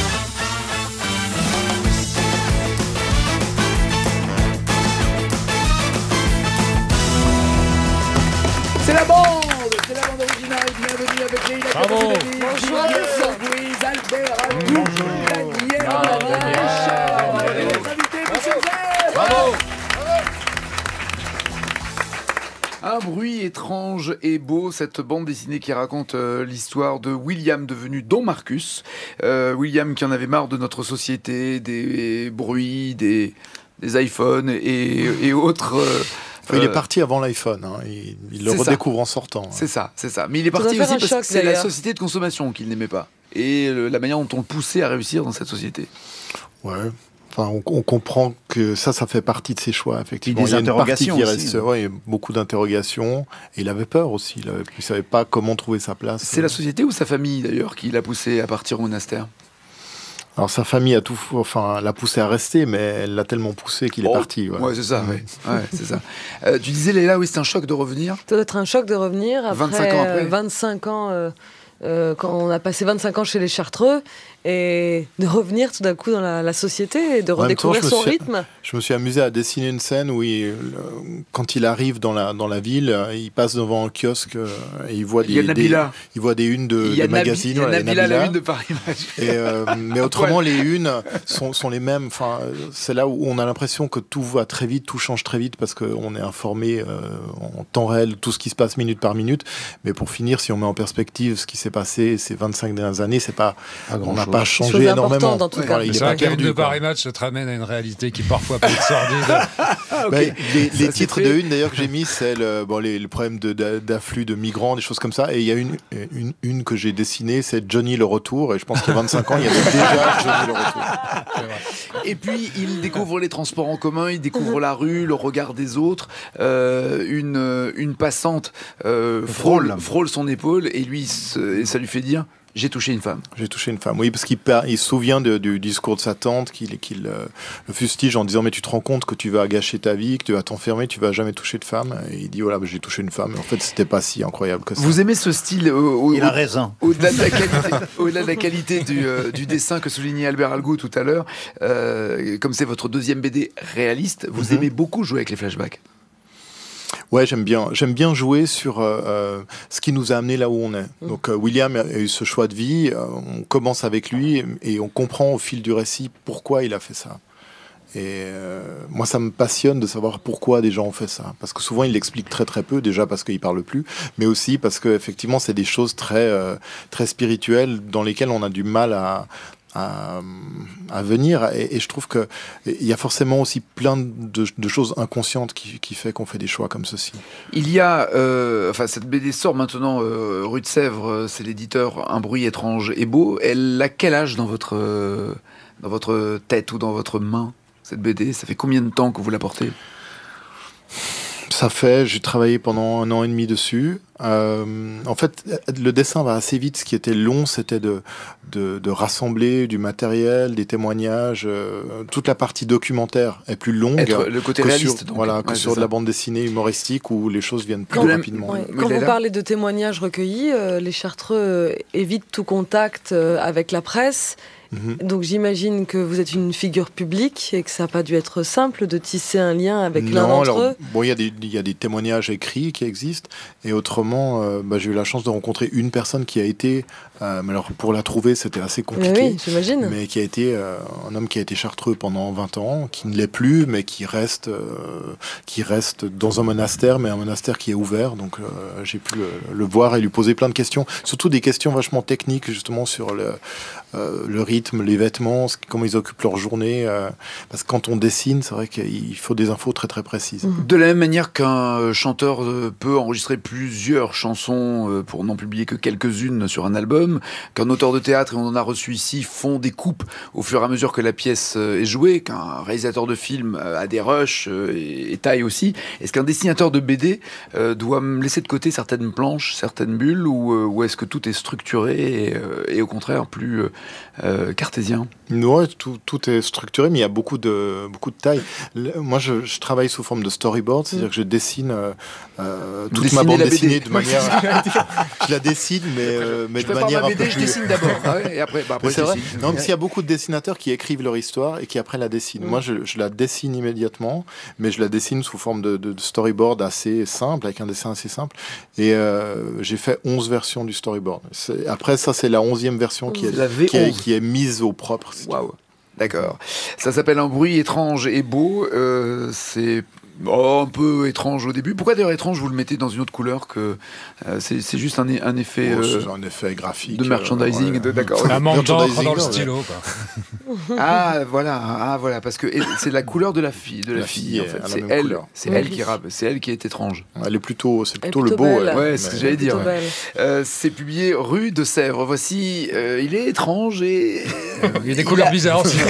C'est la bande originale, bienvenue avec Leïla. Bravo. Bonjour, Louise, Albert, Daniel, les invités, monsieur Zé. Bravo. Un bruit étrange et beau, cette bande dessinée qui raconte l'histoire de William devenu Don Marcus. William qui en avait marre de notre société, des bruits, des iPhones et autres... il est parti avant l'iPhone, hein. Il le redécouvre en sortant. Hein. C'est ça. Mais il est parti aussi parce que c'est la société de consommation qu'il n'aimait pas. Et la manière dont on le poussait à réussir dans cette société. Ouais. Enfin, on comprend que ça fait partie de ses choix, effectivement. Il y a une partie qui reste, beaucoup d'interrogations. Et il avait peur aussi. Il ne savait pas comment trouver sa place. C'est la société ou sa famille, d'ailleurs, qui l'a poussé à partir au monastère ? Alors sa famille l'a poussé à rester, mais elle l'a tellement poussé qu'il est parti. Ouais, c'est ça. Ouais, c'est ça. Tu disais, Léla, oui, c'est un choc de revenir. Ça doit être un choc de revenir après 25 ans après. 25 ans, quand on a passé 25 ans chez les Chartreux, et de revenir tout d'un coup dans la société et de redécouvrir son rythme. Je me suis amusé à dessiner une scène où quand il arrive dans la ville, il passe devant un kiosque et il voit des unes de magazines. Il y a Nabila, la une de Paris Match. Mais autrement, les unes sont les mêmes. Enfin, c'est là où on a l'impression que tout va très vite, tout change très vite parce qu'on est informé en temps réel, tout ce qui se passe minute par minute. Mais pour finir, si on met en perspective ce qui s'est passé ces 25 dernières années, c'est pas... On n'a pas changé énormément. En tout cas. Il est pas perdu. De Paris Match se te ramène à une réalité qui parfois peut être sordide. Les titres de une d'ailleurs que j'ai mis, c'est le problème d'afflux de migrants, des choses comme ça. Et il y a une que j'ai dessinée, c'est Johnny le retour. Et je pense qu'il y a 25 ans, il y avait déjà Johnny le retour. Et puis il découvre les transports en commun, il découvre la rue, le regard des autres. Une passante frôle son épaule et lui, ça lui fait dire: j'ai touché une femme. J'ai touché une femme, oui, parce qu'il se souvient du discours de sa tante, qu'il le fustige en disant: mais tu te rends compte que tu vas gâcher ta vie, que tu vas t'enfermer, tu vas jamais toucher de femme. Et il dit: voilà, j'ai touché une femme. Et en fait, c'était pas si incroyable que ça. Vous aimez ce style il a raison. Au-delà de la qualité du dessin que soulignait Albert Algou tout à l'heure, comme c'est votre deuxième BD réaliste, vous aimez beaucoup jouer avec les flashbacks. Ouais, j'aime bien jouer sur ce qui nous a amené là où on est. Donc William a eu ce choix de vie, on commence avec lui et on comprend au fil du récit pourquoi il a fait ça. Et moi, ça me passionne de savoir pourquoi des gens ont fait ça. Parce que souvent, il l'explique très très peu, déjà parce qu'il parle plus, mais aussi parce que effectivement, c'est des choses très très spirituelles dans lesquelles on a du mal à venir, et je trouve que il y a forcément aussi plein de choses inconscientes qui fait qu'on fait des choix comme ceci. Il y a cette BD sort maintenant rue de Sèvres, c'est l'éditeur Un bruit étrange et beau. Elle a quel âge dans votre tête ou dans votre main, cette BD? Ça fait combien de temps que vous la portez? J'ai travaillé pendant 1 an et demi dessus. En fait, le dessin va assez vite. Ce qui était long, c'était de rassembler du matériel, des témoignages. Toute la partie documentaire est plus longue. Le côté réaliste, que sur de la bande dessinée humoristique où les choses viennent plus rapidement. Quand vous parlez de témoignages recueillis, les Chartreux évitent tout contact avec la presse. Donc j'imagine que vous êtes une figure publique et que ça n'a pas dû être simple de tisser un lien avec l'un d'entre eux. Bon, il y a des témoignages écrits qui existent, et autrement, j'ai eu la chance de rencontrer une personne qui a été, mais alors pour la trouver c'était assez compliqué, oui, j'imagine. Mais qui a été un homme qui a été chartreux pendant 20 ans, qui ne l'est plus, mais qui reste dans un monastère, mais un monastère qui est ouvert. Donc j'ai pu le voir et lui poser plein de questions, surtout des questions vachement techniques justement sur le rythme, les vêtements, comment ils occupent leur journée. Parce que quand on dessine, c'est vrai qu'il faut des infos très très précises. De la même manière qu'un chanteur peut enregistrer plusieurs chansons pour n'en publier que quelques-unes sur un album, qu'un auteur de théâtre, et on en a reçu ici, font des coupes au fur et à mesure que la pièce est jouée, qu'un réalisateur de film a des rushs et taille aussi, est-ce qu'un dessinateur de BD doit me laisser de côté certaines planches, certaines bulles, ou est-ce que tout est structuré et au contraire plus cartésien? Ouais, tout est structuré, mais il y a beaucoup de taille. Moi, je travaille sous forme de storyboard, c'est-à-dire que je dessine toute ma bande dessinée de manière... je la dessine, mais de manière un peu plus... Je dessine d'abord, et après c'est vrai. dessine. Non, parce qu'il y a beaucoup de dessinateurs qui écrivent leur histoire et qui après la dessinent. Moi, je la dessine immédiatement, mais je la dessine sous forme de storyboard assez simple, avec un dessin assez simple. Et j'ai fait 11 versions du storyboard. Après, ça, c'est la 11e version qui est mise au propre. Waouh. D'accord. Ça s'appelle Un bruit étrange et beau. C'est un peu étrange au début. Pourquoi d'ailleurs étrange, vous le mettez dans une autre couleur que c'est juste un effet un effet graphique de merchandising, d'accord. Un manque d'encre dans le stylo, quoi. voilà, parce que c'est la couleur de la fille, en fait. C'est elle qui rappe, c'est elle qui est étrange. C'est plutôt le beau. Ouais, c'est ce que j'allais dire. C'est publié rue de Sèvres. Voici, il est étrange et il y a des couleurs bizarres aussi.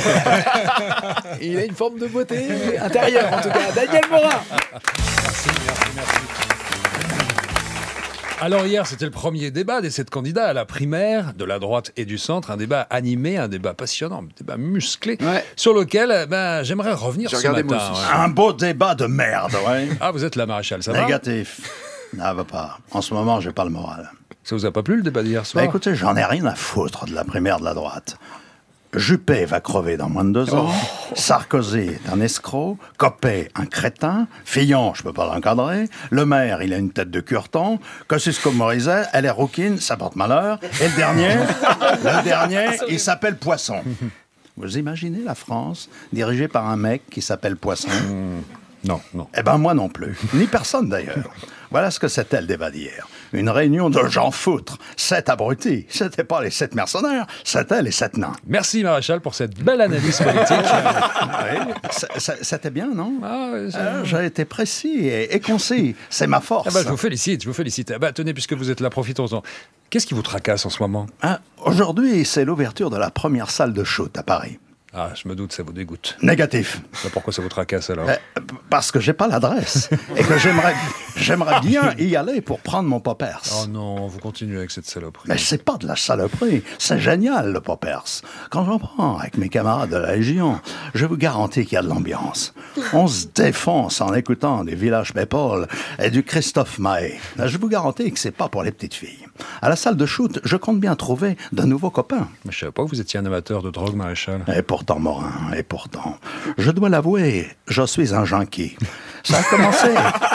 Il a une forme de beauté intérieure, en tout cas. Daniel Morin. Merci. Alors hier, c'était le premier débat des 7 candidats à la primaire de la droite et du centre. Un débat animé, un débat passionnant, un débat musclé, sur lequel j'aimerais revenir ce matin. Un beau débat de merde, ouais. Ah, vous êtes là, Maréchal, ça va? Négatif. Ça va pas. En ce moment, j'ai pas le moral. Ça vous a pas plu le débat d'hier soir? Écoutez, j'en ai rien à foutre de la primaire de la droite. Juppé va crever dans moins de 2 ans. Sarkozy est un escroc. Copé, un crétin. Fillon, je peux pas l'encadrer. Le maire, il a une tête de curton. Kosciusko-Morizet, elle est rouquine, ça porte malheur. Et le dernier, il s'appelle Poisson. Vous imaginez la France dirigée par un mec qui s'appelle Poisson? Non. Eh ben moi non plus. Ni personne d'ailleurs. Voilà ce que c'était le débat d'hier. Une réunion de gens foutres. 7 abrutis. C'était pas les 7 mercenaires, c'était les 7 nains. Merci Maréchal pour cette belle analyse politique. C'était bien, non? Oui, j'ai été précis et concis. C'est ma force. Je vous félicite. Tenez, puisque vous êtes là, profitons-en. Qu'est-ce qui vous tracasse en ce moment? Aujourd'hui, c'est l'ouverture de la première salle de shoot à Paris. Ah, je me doute, ça vous dégoûte. Négatif. Pourquoi ça vous tracasse alors? Parce que j'ai pas l'adresse et que j'aimerais bien y aller pour prendre mon poppers. Oh non, vous continuez avec cette saloperie. Mais c'est pas de la saloperie, c'est génial le poppers. Quand j'en prends avec mes camarades de la Légion, je vous garantis qu'il y a de l'ambiance. On se défonce en écoutant des Village People et du Christophe Maé. Je vous garantis que c'est pas pour les petites filles. À la salle de shoot, je compte bien trouver de nouveaux copains. Mais je savais pas que vous étiez un amateur de drogue, Maréchal. Et pourtant, Morin, je dois l'avouer, je suis un junkie. Ça a commencé...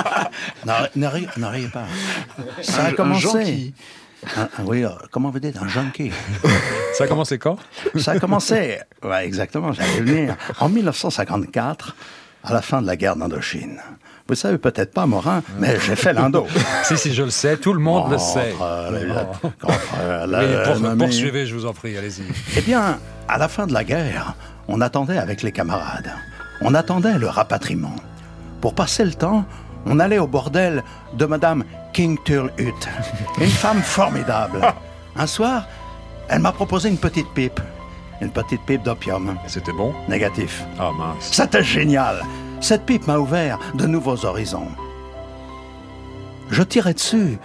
Ne riez pas. Ça a commencé... Oui, comment vous dites, un junkie? Ça a commencé quand? Ça a commencé, exactement, j'allais venir, en 1954, à la fin de la guerre d'Indochine. Vous savez peut-être pas, Morin, mais j'ai fait l'Indo. Si, je le sais, tout le monde le sait. Poursuivez, je vous en prie, allez-y. Eh bien, à la fin de la guerre, on attendait avec les camarades. On attendait le rapatriement. Pour passer le temps, on allait au bordel de Madame King Turlut, une femme formidable. Un soir, elle m'a proposé une petite pipe d'opium. C'était bon? Négatif. Ah mince. C'était génial. Cette pipe m'a ouvert de nouveaux horizons. Je tirais dessus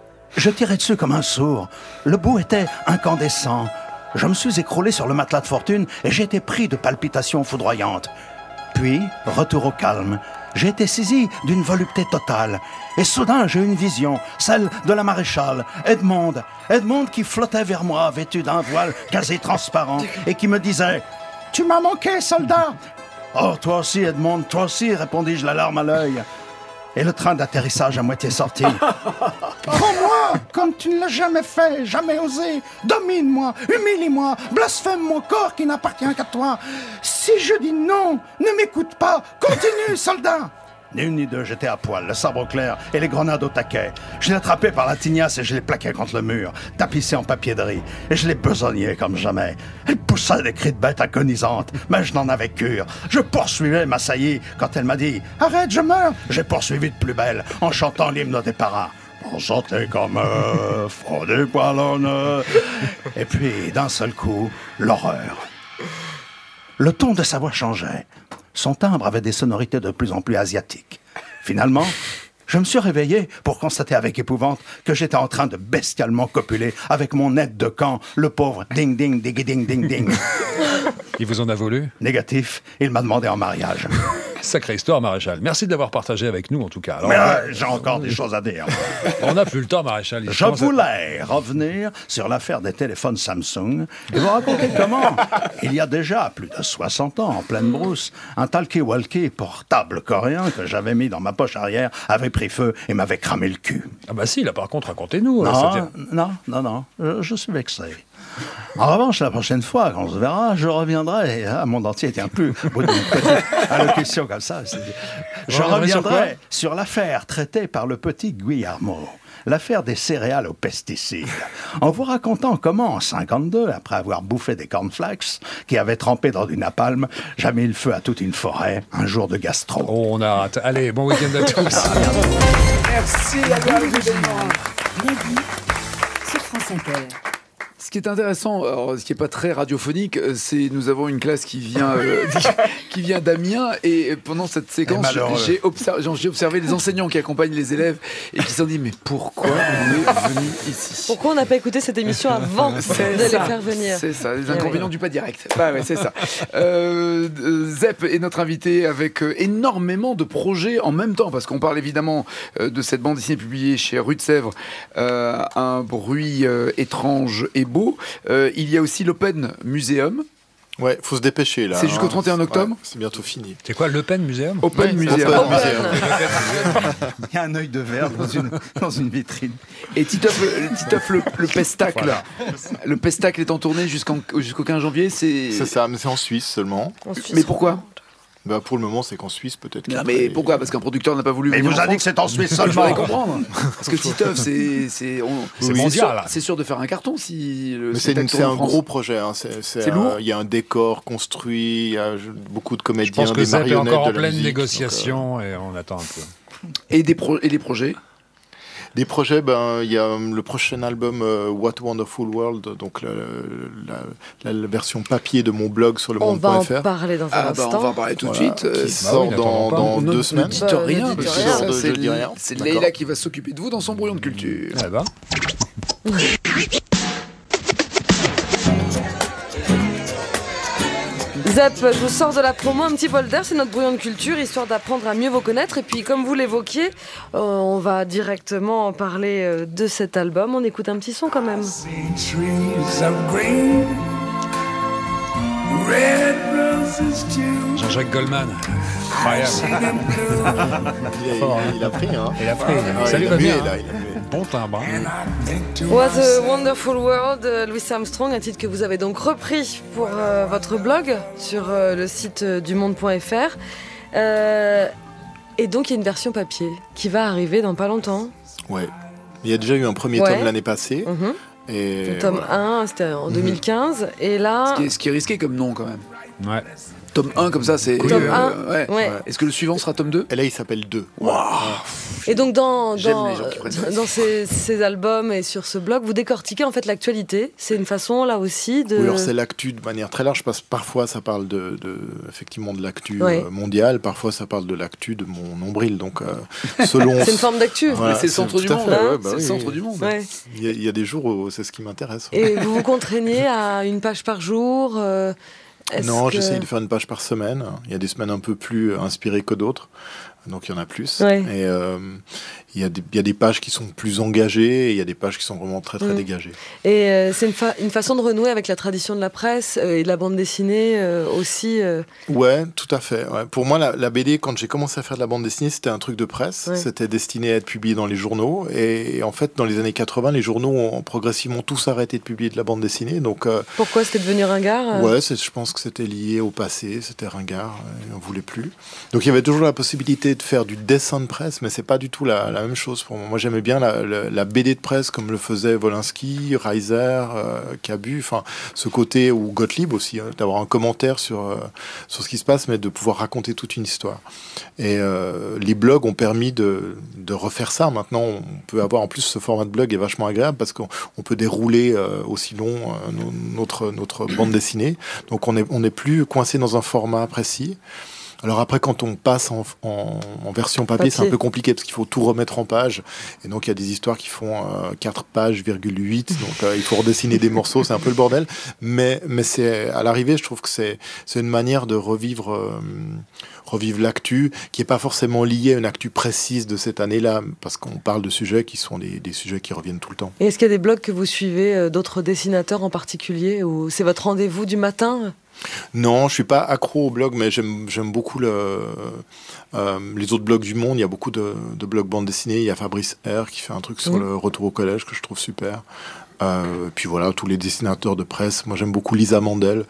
comme un sourd. Le bout était incandescent. Je me suis écroulé sur le matelas de fortune et j'ai été pris de palpitations foudroyantes. Puis, retour au calme. J'ai été saisi d'une volupté totale. Et soudain, j'ai eu une vision, celle de la maréchale, Edmond qui flottait vers moi, vêtu d'un voile quasi transparent, et qui me disait « Tu m'as manqué, soldat !»« Oh, toi aussi, Edmond, toi aussi !» répondis-je, la larme à l'œil. Et le train d'atterrissage à moitié sorti. « Prends-moi, comme tu ne l'as jamais fait, jamais osé. Domine-moi, humilie-moi, blasphème mon corps qui n'appartient qu'à toi. Si je dis non, ne m'écoute pas. Continue, soldat !» Ni une ni deux, j'étais à poil, le sabre au clair et les grenades au taquet. Je l'ai attrapé par la tignasse et je l'ai plaqué contre le mur, tapissé en papier de riz, et je l'ai besognée comme jamais. Elle poussa des cris de bête agonisante, mais je n'en avais cure. Je poursuivais ma saillie quand elle m'a dit « Arrête, je meurs !» J'ai poursuivi de plus belle, en chantant l'hymne des parrains. On chantait comme front du poilonne. Et puis, d'un seul coup, l'horreur. Le ton de sa voix changeait. Son timbre avait des sonorités de plus en plus asiatiques. Finalement, je me suis réveillé pour constater avec épouvante que j'étais en train de bestialement copuler avec mon aide de camp, le pauvre ding ding ding ding ding ding. Il vous en a voulu? Négatif, il m'a demandé en mariage. Sacrée histoire, Maréchal. Merci de l'avoir partagé avec nous, en tout cas. Alors, mais j'ai encore des choses à dire. On n'a plus le temps, Maréchal. Je voulais revenir sur l'affaire des téléphones Samsung et vous raconter comment, il y a déjà plus de 60 ans, en pleine brousse, un talkie-walkie portable coréen que j'avais mis dans ma poche arrière avait pris feu et m'avait cramé le cul. Ah bah si, là par contre, racontez-nous. Non, je suis vexé. En revanche, la prochaine fois, quand on se verra, je reviendrai. Mon dentier tient plus. Au bout d'une petite allocution comme ça. Je reviendrai sur l'affaire traitée par le petit Guillermo. L'affaire des céréales aux pesticides. En vous racontant comment, en 52, après avoir bouffé des cornflakes qui avaient trempé dans du napalm, j'ai mis le feu à toute une forêt, un jour de gastro. Oh, on a hâte. Allez, bon week-end à tous. Merci, à bientôt. Lundi, sur France Inter. Ce qui est intéressant, alors, ce qui n'est pas très radiophonique, c'est nous avons une classe qui vient d'Amiens et pendant cette séquence, j'ai observé les enseignants qui accompagnent les élèves et qui se sont dit mais pourquoi on est venu ici ? Pourquoi on n'a pas écouté cette émission avant de les faire venir ? C'est ça, les inconvénients du pas direct. Bah ouais, c'est ça. Zep est notre invité avec énormément de projets en même temps parce qu'on parle évidemment de cette bande dessinée publiée chez Rue de Sèvres, Un bruit étrange et beau. Il y a aussi l'Open Museum. Ouais, faut se dépêcher là. C'est jusqu'au 31 octobre. Ouais, c'est bientôt fini. C'est quoi l'Open Museum ? Open Museum. Il y a un œil de verre dans une vitrine. Et Titeuf, le pestacle. Le pestacle est en tournée jusqu'au 15 janvier. C'est ça, mais c'est en Suisse seulement. Mais pourquoi ? Bah pour le moment, c'est qu'en Suisse, peut-être. Non, mais pourquoi ? Parce qu'un producteur n'a pas voulu. Mais il vous a dit que c'est en Suisse seulement. Je voudrais comprendre. Parce que Titeuf, c'est mondial. C'est sûr de faire un carton si. Mais c'est un gros projet. Hein. C'est lourd. Il y a un décor construit. Il y a beaucoup de comédiens. Je pense que Zep est encore en pleine négociation et on attend un peu. Et des projets. Des projets, il y a le prochain album What Wonderful World, donc la version papier de mon blog sur le monde.fr. On va en parler dans un instant. On va en parler tout de suite. Qui sort dans 2 semaines. Ne dites rien, c'est Leïla qui va s'occuper de vous dans son brouillon de culture. Ah bah. Zep, je vous sors de la promo, un petit bol d'air, c'est notre brouillon de culture, histoire d'apprendre à mieux vous connaître. Et puis, comme vous l'évoquiez, on va directement parler de cet album. On écoute un petit son quand même. Jean-Jacques Goldman. Il a pris, hein. Il a pris. Salut, va bien. Bon timbre. What a Wonderful World, Louis Armstrong, un titre que vous avez donc repris pour votre blog sur le site du monde.fr. Et donc il y a une version papier qui va arriver dans pas longtemps. Ouais. Il y a déjà eu un premier tome l'année passée. Et le tome 1, c'était en 2015. Et là... Ce qui est risqué comme nom quand même. Ouais. Tome 1 comme ça, c'est... Tome 1, ouais. Est-ce que le suivant sera tome 2 ? Et là, il s'appelle 2. Wow. Et donc dans ces albums et sur ce blog, vous décortiquez en fait l'actualité. C'est une façon là aussi de... Oui, alors c'est l'actu de manière très large, parce que parfois ça parle effectivement de l'actu mondiale, parfois ça parle de l'actu de mon nombril. Donc selon... C'est une forme d'actu. Voilà, c'est le centre du monde. C'est le centre du monde. Il y a des jours où c'est ce qui m'intéresse. Et vous vous contraignez à une page par jour Non, j'essaye de faire une page par semaine. Il y a des semaines un peu plus inspirées que d'autres. Donc il y en a plus. Et il y a des pages qui sont plus engagées et il y a des pages qui sont vraiment très très dégagées. Et c'est une façon de renouer avec la tradition de la presse et de la bande dessinée aussi. Ouais, tout à fait. Ouais. Pour moi, la BD, quand j'ai commencé à faire de la bande dessinée, c'était un truc de presse. C'était destiné à être publié dans les journaux. Et en fait, dans les années 80, les journaux ont progressivement tous arrêté de publier de la bande dessinée. Donc, pourquoi c'était devenu ringard Ouais, je pense que c'était lié au passé. C'était ringard. On voulait plus. Donc il y avait toujours la possibilité de faire du dessin de presse, mais c'est pas du tout la même chose pour moi. Moi, j'aimais bien la BD de presse comme le faisaient Wolinski, Reiser, Cabu, enfin ce côté, ou Gottlieb aussi, d'avoir un commentaire sur ce qui se passe, mais de pouvoir raconter toute une histoire. Et les blogs ont permis de refaire ça. Maintenant, on peut avoir, en plus, ce format de blog est vachement agréable parce qu'on peut dérouler aussi long notre bande dessinée. Donc on n'est plus coincé dans un format précis. Alors après, quand on passe en version papier, c'est un peu compliqué parce qu'il faut tout remettre en page. Et donc, il y a des histoires qui font 4 pages, 8. Donc, il faut redessiner des morceaux. C'est un peu le bordel. Mais c'est, à l'arrivée, je trouve que c'est une manière de revivre l'actu qui n'est pas forcément liée à une actu précise de cette année-là. Parce qu'on parle de sujets qui sont des sujets qui reviennent tout le temps. Et est-ce qu'il y a des blogs que vous suivez, d'autres dessinateurs en particulier, ou c'est votre rendez-vous du matin ? Non, je suis pas accro au blog, mais j'aime beaucoup les autres blogs du monde. Il y a beaucoup de blogs bande dessinée. Il y a Fabrice R qui fait un truc sur le retour au collège que je trouve super. Puis voilà, tous les dessinateurs de presse. Moi, j'aime beaucoup Lisa Mandel,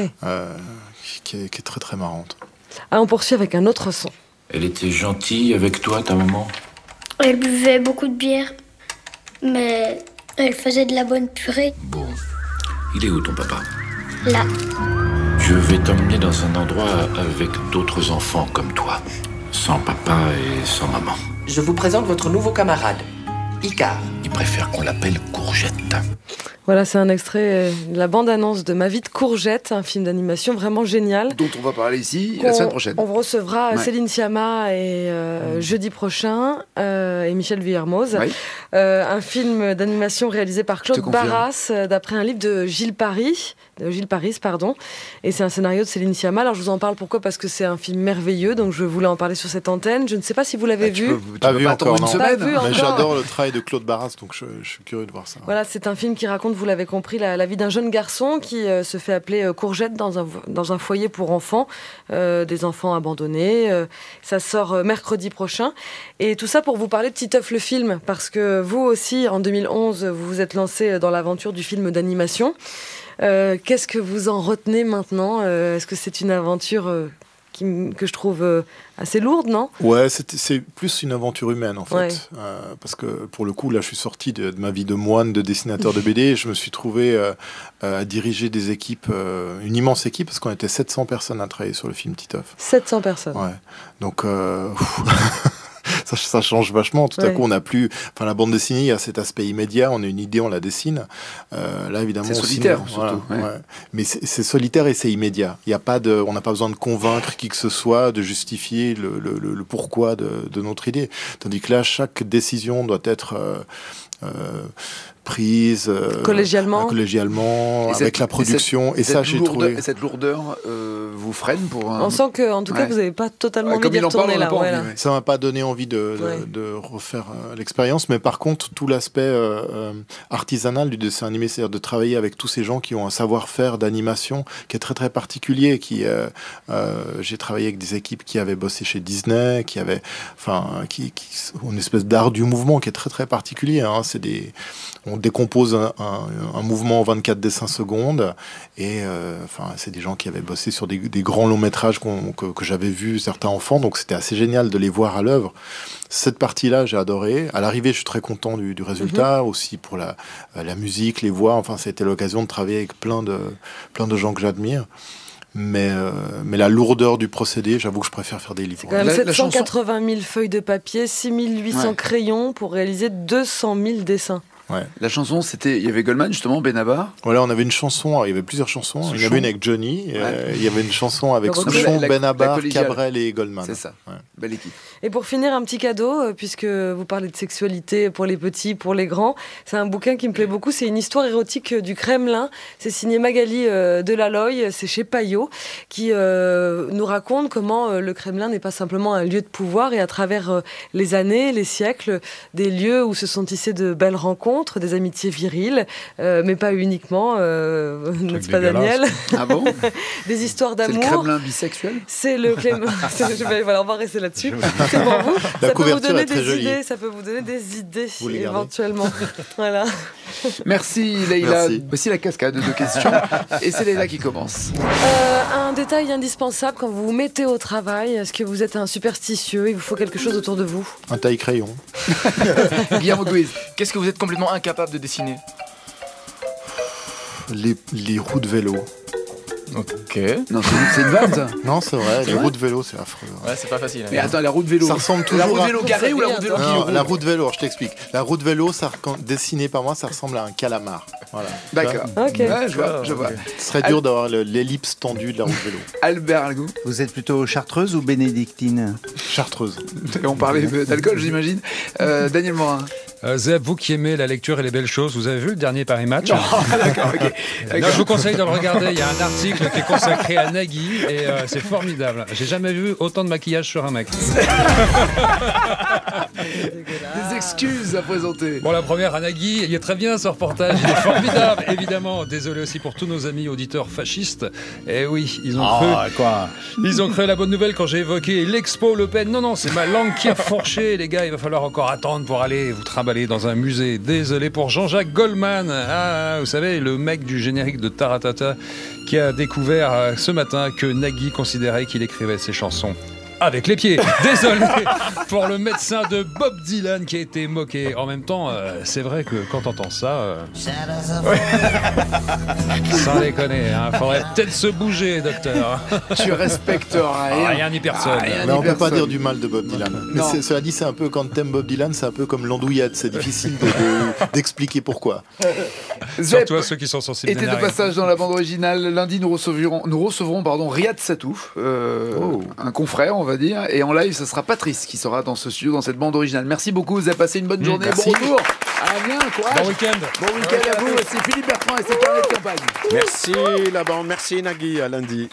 qui est très très marrante. Ah, on poursuit avec un autre son. Elle était gentille avec toi, ta maman ? Elle buvait beaucoup de bière, mais elle faisait de la bonne purée. Bon, il est où ton papa ? Là. Je vais t'emmener dans un endroit avec d'autres enfants comme toi, sans papa et sans maman. Je vous présente votre nouveau camarade. Icar. Il préfère qu'on l'appelle Courgette. Voilà, c'est un extrait de la bande-annonce de Ma vie de Courgette, un film d'animation vraiment génial. Dont on va parler ici la semaine prochaine. On recevra Céline Sciamma jeudi prochain et Michel Vuillermoz. Oui. Un film d'animation réalisé par Claude Barras, d'après un livre de Gilles Paris. Et c'est un scénario de Céline Sciamma. Alors je vous en parle pourquoi ? Parce que c'est un film merveilleux, donc je voulais en parler sur cette antenne. Je ne sais pas si vous l'avez vu. Pas vu encore, non. Mais j'adore le travail de Claude Barras, donc je suis curieux de voir ça. Voilà, c'est un film qui raconte, vous l'avez compris, la vie d'un jeune garçon qui se fait appeler Courgette dans un foyer pour enfants, des enfants abandonnés. Ça sort mercredi prochain. Et tout ça pour vous parler de Titeuf le film, parce que vous aussi, en 2011, vous vous êtes lancé dans l'aventure du film d'animation. Qu'est-ce que vous en retenez maintenant ? Est-ce que c'est une aventure que je trouve assez lourde, non ? Ouais, c'est plus une aventure humaine en fait. Parce que pour le coup, là je suis sorti de ma vie de moine, de dessinateur de BD, et je me suis trouvé à diriger des équipes, une immense équipe, parce qu'on était 700 personnes à travailler sur le film Titeuf. 700 personnes. Ouais. Donc ça change vachement. Tout à coup, on n'a plus. Enfin, la bande dessinée, il y a cet aspect immédiat. On a une idée, on la dessine. Là, évidemment, c'est solitaire, surtout. Voilà, ouais. Mais c'est solitaire et c'est immédiat. Il y a pas on n'a pas besoin de convaincre qui que ce soit, de justifier le pourquoi de notre idée. Tandis que là, chaque décision doit être prise collégialement avec la production. Et ça, j'ai trouvé. Cette lourdeur vous freine pour. On sent que, en tout cas, vous n'avez pas totalement envie d'y retourner là. Ça m'a pas donné envie de refaire l'expérience, mais par contre, tout l'aspect artisanal du dessin animé, c'est-à-dire de travailler avec tous ces gens qui ont un savoir-faire d'animation qui est très très particulier. J'ai travaillé avec des équipes qui avaient bossé chez Disney, qui ont une espèce d'art du mouvement qui est très très particulier. Hein. On décompose un mouvement en 24 dessins secondes et c'est des gens qui avaient bossé sur des grands longs métrages que j'avais vus, certains enfants, donc c'était assez génial de les voir à l'œuvre. Cette partie-là, j'ai adoré. À l'arrivée, je suis très content du résultat, aussi pour la musique, les voix. Enfin, c'était l'occasion de travailler avec plein de gens que j'admire. Mais la lourdeur du procédé, j'avoue que je préfère faire des livres. C'est quand même 780 000 feuilles de papier, 6800 crayons pour réaliser 200 000 dessins. Ouais. La chanson, il y avait Goldman justement, Benabar. Voilà, on avait une chanson, il y avait plusieurs chansons. Il y avait une avec Johnny, il y avait une chanson avec Souchon, Benabar, Cabrel et Goldman. C'est ça, belle équipe. Et pour finir, un petit cadeau, puisque vous parlez de sexualité pour les petits, pour les grands. C'est un bouquin qui me plaît beaucoup, c'est une histoire érotique du Kremlin. C'est signé Magali Delaloy, c'est chez Payot, qui nous raconte comment le Kremlin n'est pas simplement un lieu de pouvoir, et à travers les années, les siècles, des lieux où se sont tissées de belles rencontres, des amitiés viriles, mais pas uniquement, n'est-ce pas Daniel ? Ah bon ? Des histoires d'amour. C'est le Kremlin bisexuel ? C'est le Kremlin. Voilà, on va rester là-dessus. C'est pour vous. La ça peut vous donner est très des jolie. idées. Ça peut vous donner des idées éventuellement. Voilà. Merci Leïla. Voici la cascade de questions. Et c'est Leïla qui commence. Un détail indispensable quand vous vous mettez au travail. Est-ce que vous êtes un superstitieux ? Il vous faut quelque chose autour de vous ? Un taille-crayon. Guillermo Guiz. Qu'est-ce que vous êtes complètement incapable de dessiner ? Les roues de vélo. Ok. Non, c'est une vanne, ça. Non, c'est vrai. Les roues de vélo, c'est affreux. Ouais, c'est pas facile. Mais attends, la roue de vélo. Ça ressemble toujours. La roue de vélo carrée ou la roue de vélo Non, la roue de vélo, je t'explique. La roue de vélo, dessinée par moi, ça ressemble à un calamar. Voilà. D'accord. Ok. Ouais, je vois. Ce serait dur d'avoir l'ellipse tendue de la roue de vélo. Albert Algou. Vous êtes plutôt chartreuse ou bénédictine ? Chartreuse. On parlait d'alcool, j'imagine. Daniel Morin. Zeb, vous qui aimez la lecture et les belles choses, vous avez vu le dernier Paris Match ? D'accord, ok. Non, je vous conseille de le regarder. Il y a un article qui est consacré à Nagui et c'est formidable. J'ai jamais vu autant de maquillage sur un mec. Des excuses à présenter. Bon, la première à Nagui, il est très bien ce reportage, il est formidable, évidemment. Désolé aussi pour tous nos amis auditeurs fascistes. Eh oui, ils ont cru la bonne nouvelle quand j'ai évoqué l'Expo Le Pen. Non, c'est ma langue qui a fourché, les gars. Il va falloir encore attendre pour aller vous trimballer dans un musée. Désolé pour Jean-Jacques Goldman. Ah, vous savez, le mec du générique de Taratata qui a découvert ce matin que Nagui considérait qu'il écrivait ses chansons avec les pieds. Désolé pour le médecin de Bob Dylan qui a été moqué. En même temps, c'est vrai que quand t'entends ça... Sans déconner, faudrait peut-être se bouger, docteur. Tu respectes rien ni personne. Mais on peut pas dire du mal de Bob Dylan. Mais cela dit, c'est un peu, quand t'aimes Bob Dylan, c'est un peu comme l'andouillette. C'est difficile d'expliquer pourquoi. Surtout à ceux qui sont sensibles. Était de passage dans la bande originale. Lundi, nous recevrons Riyad Satouf, un confrère, on va dire. Et en live, ce sera Patrice qui sera dans ce studio, dans cette bande originale. Merci beaucoup, vous avez passé une bonne journée. Merci. Bon retour. À bien, courage. Bon week-end. Bon week-end à vous. C'est Philippe Bertrand et ses carnets de campagne. Merci la bande, merci Nagui, à lundi.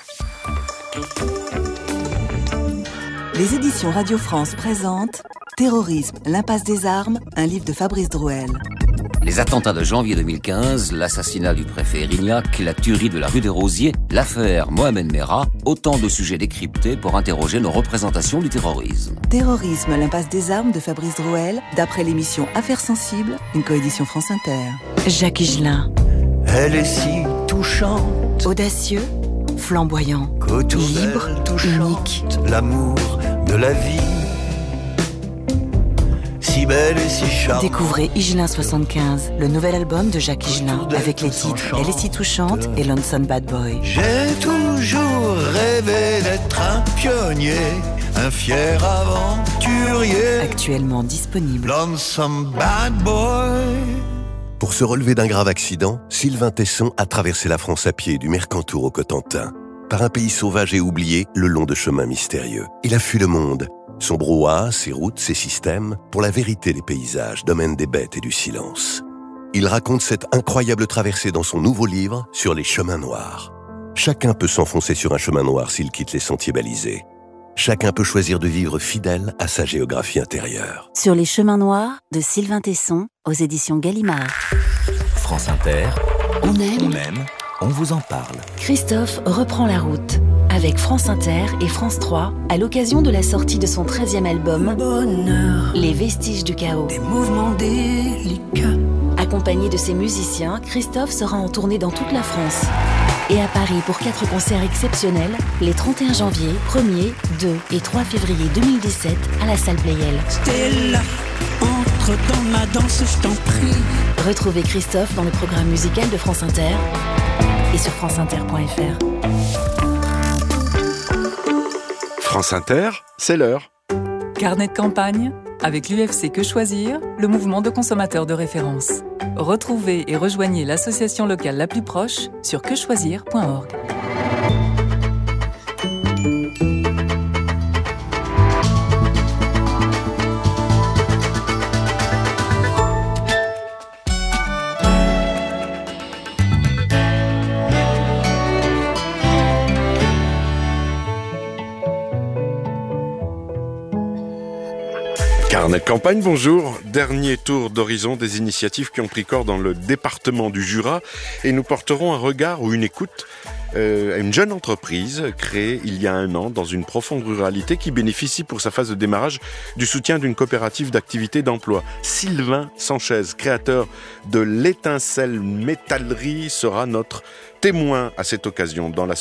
Les éditions Radio France présentent Terrorisme, l'impasse des armes, un livre de Fabrice Drouel. Les attentats de janvier 2015, l'assassinat du préfet Erignac, la tuerie de la rue des Rosiers, l'affaire Mohamed Merah, autant de sujets décryptés pour interroger nos représentations du terrorisme. Terrorisme, l'impasse des armes de Fabrice Drouel, d'après l'émission Affaires sensibles, une coédition France Inter. Jacques Higelin. Elle est si touchante, audacieux, flamboyant, libre, unique. L'amour de la vie, si belle et si charmante. Découvrez Higelin 75, le nouvel album de Jacques Higelin, avec les titres Elle est si touchante et Lonesome Bad Boy. J'ai toujours rêvé d'être un pionnier, un fier aventurier. Actuellement disponible. Lonesome Bad Boy. Pour se relever d'un grave accident, Sylvain Tesson a traversé la France à pied du Mercantour au Cotentin, par un pays sauvage et oublié le long de chemins mystérieux. Il a fui le monde, son brouhaha, ses routes, ses systèmes, pour la vérité des paysages, domaine des bêtes et du silence. Il raconte cette incroyable traversée dans son nouveau livre sur les chemins noirs. Chacun peut s'enfoncer sur un chemin noir s'il quitte les sentiers balisés. Chacun peut choisir de vivre fidèle à sa géographie intérieure. Sur les chemins noirs de Sylvain Tesson aux éditions Gallimard. France Inter, On aime, on vous en parle. Christophe reprend la route avec France Inter et France 3 à l'occasion de la sortie de son 13e album Bonheur, Les Vestiges du Chaos. Des mouvements délicats. Accompagné de ses musiciens, Christophe sera en tournée dans toute la France. Et à Paris pour 4 concerts exceptionnels, les 31 janvier, 1er, 2 et 3 février 2017 à la salle Playel. Stella, entre dans ma danse, je t'en prie. Retrouvez Christophe dans le programme musical de France Inter et sur franceinter.fr. France Inter, c'est l'heure. Carnet de campagne avec l'UFC Que Choisir, le mouvement de consommateurs de référence. Retrouvez et rejoignez l'association locale la plus proche sur quechoisir.org. Carnet de campagne, bonjour. Dernier tour d'horizon des initiatives qui ont pris corps dans le département du Jura et nous porterons un regard ou une écoute à une jeune entreprise créée il y a 1 an dans une profonde ruralité qui bénéficie pour sa phase de démarrage du soutien d'une coopérative d'activité d'emploi. Sylvain Sanchez, créateur de l'Étincelle Métallerie, sera notre témoin à cette occasion dans la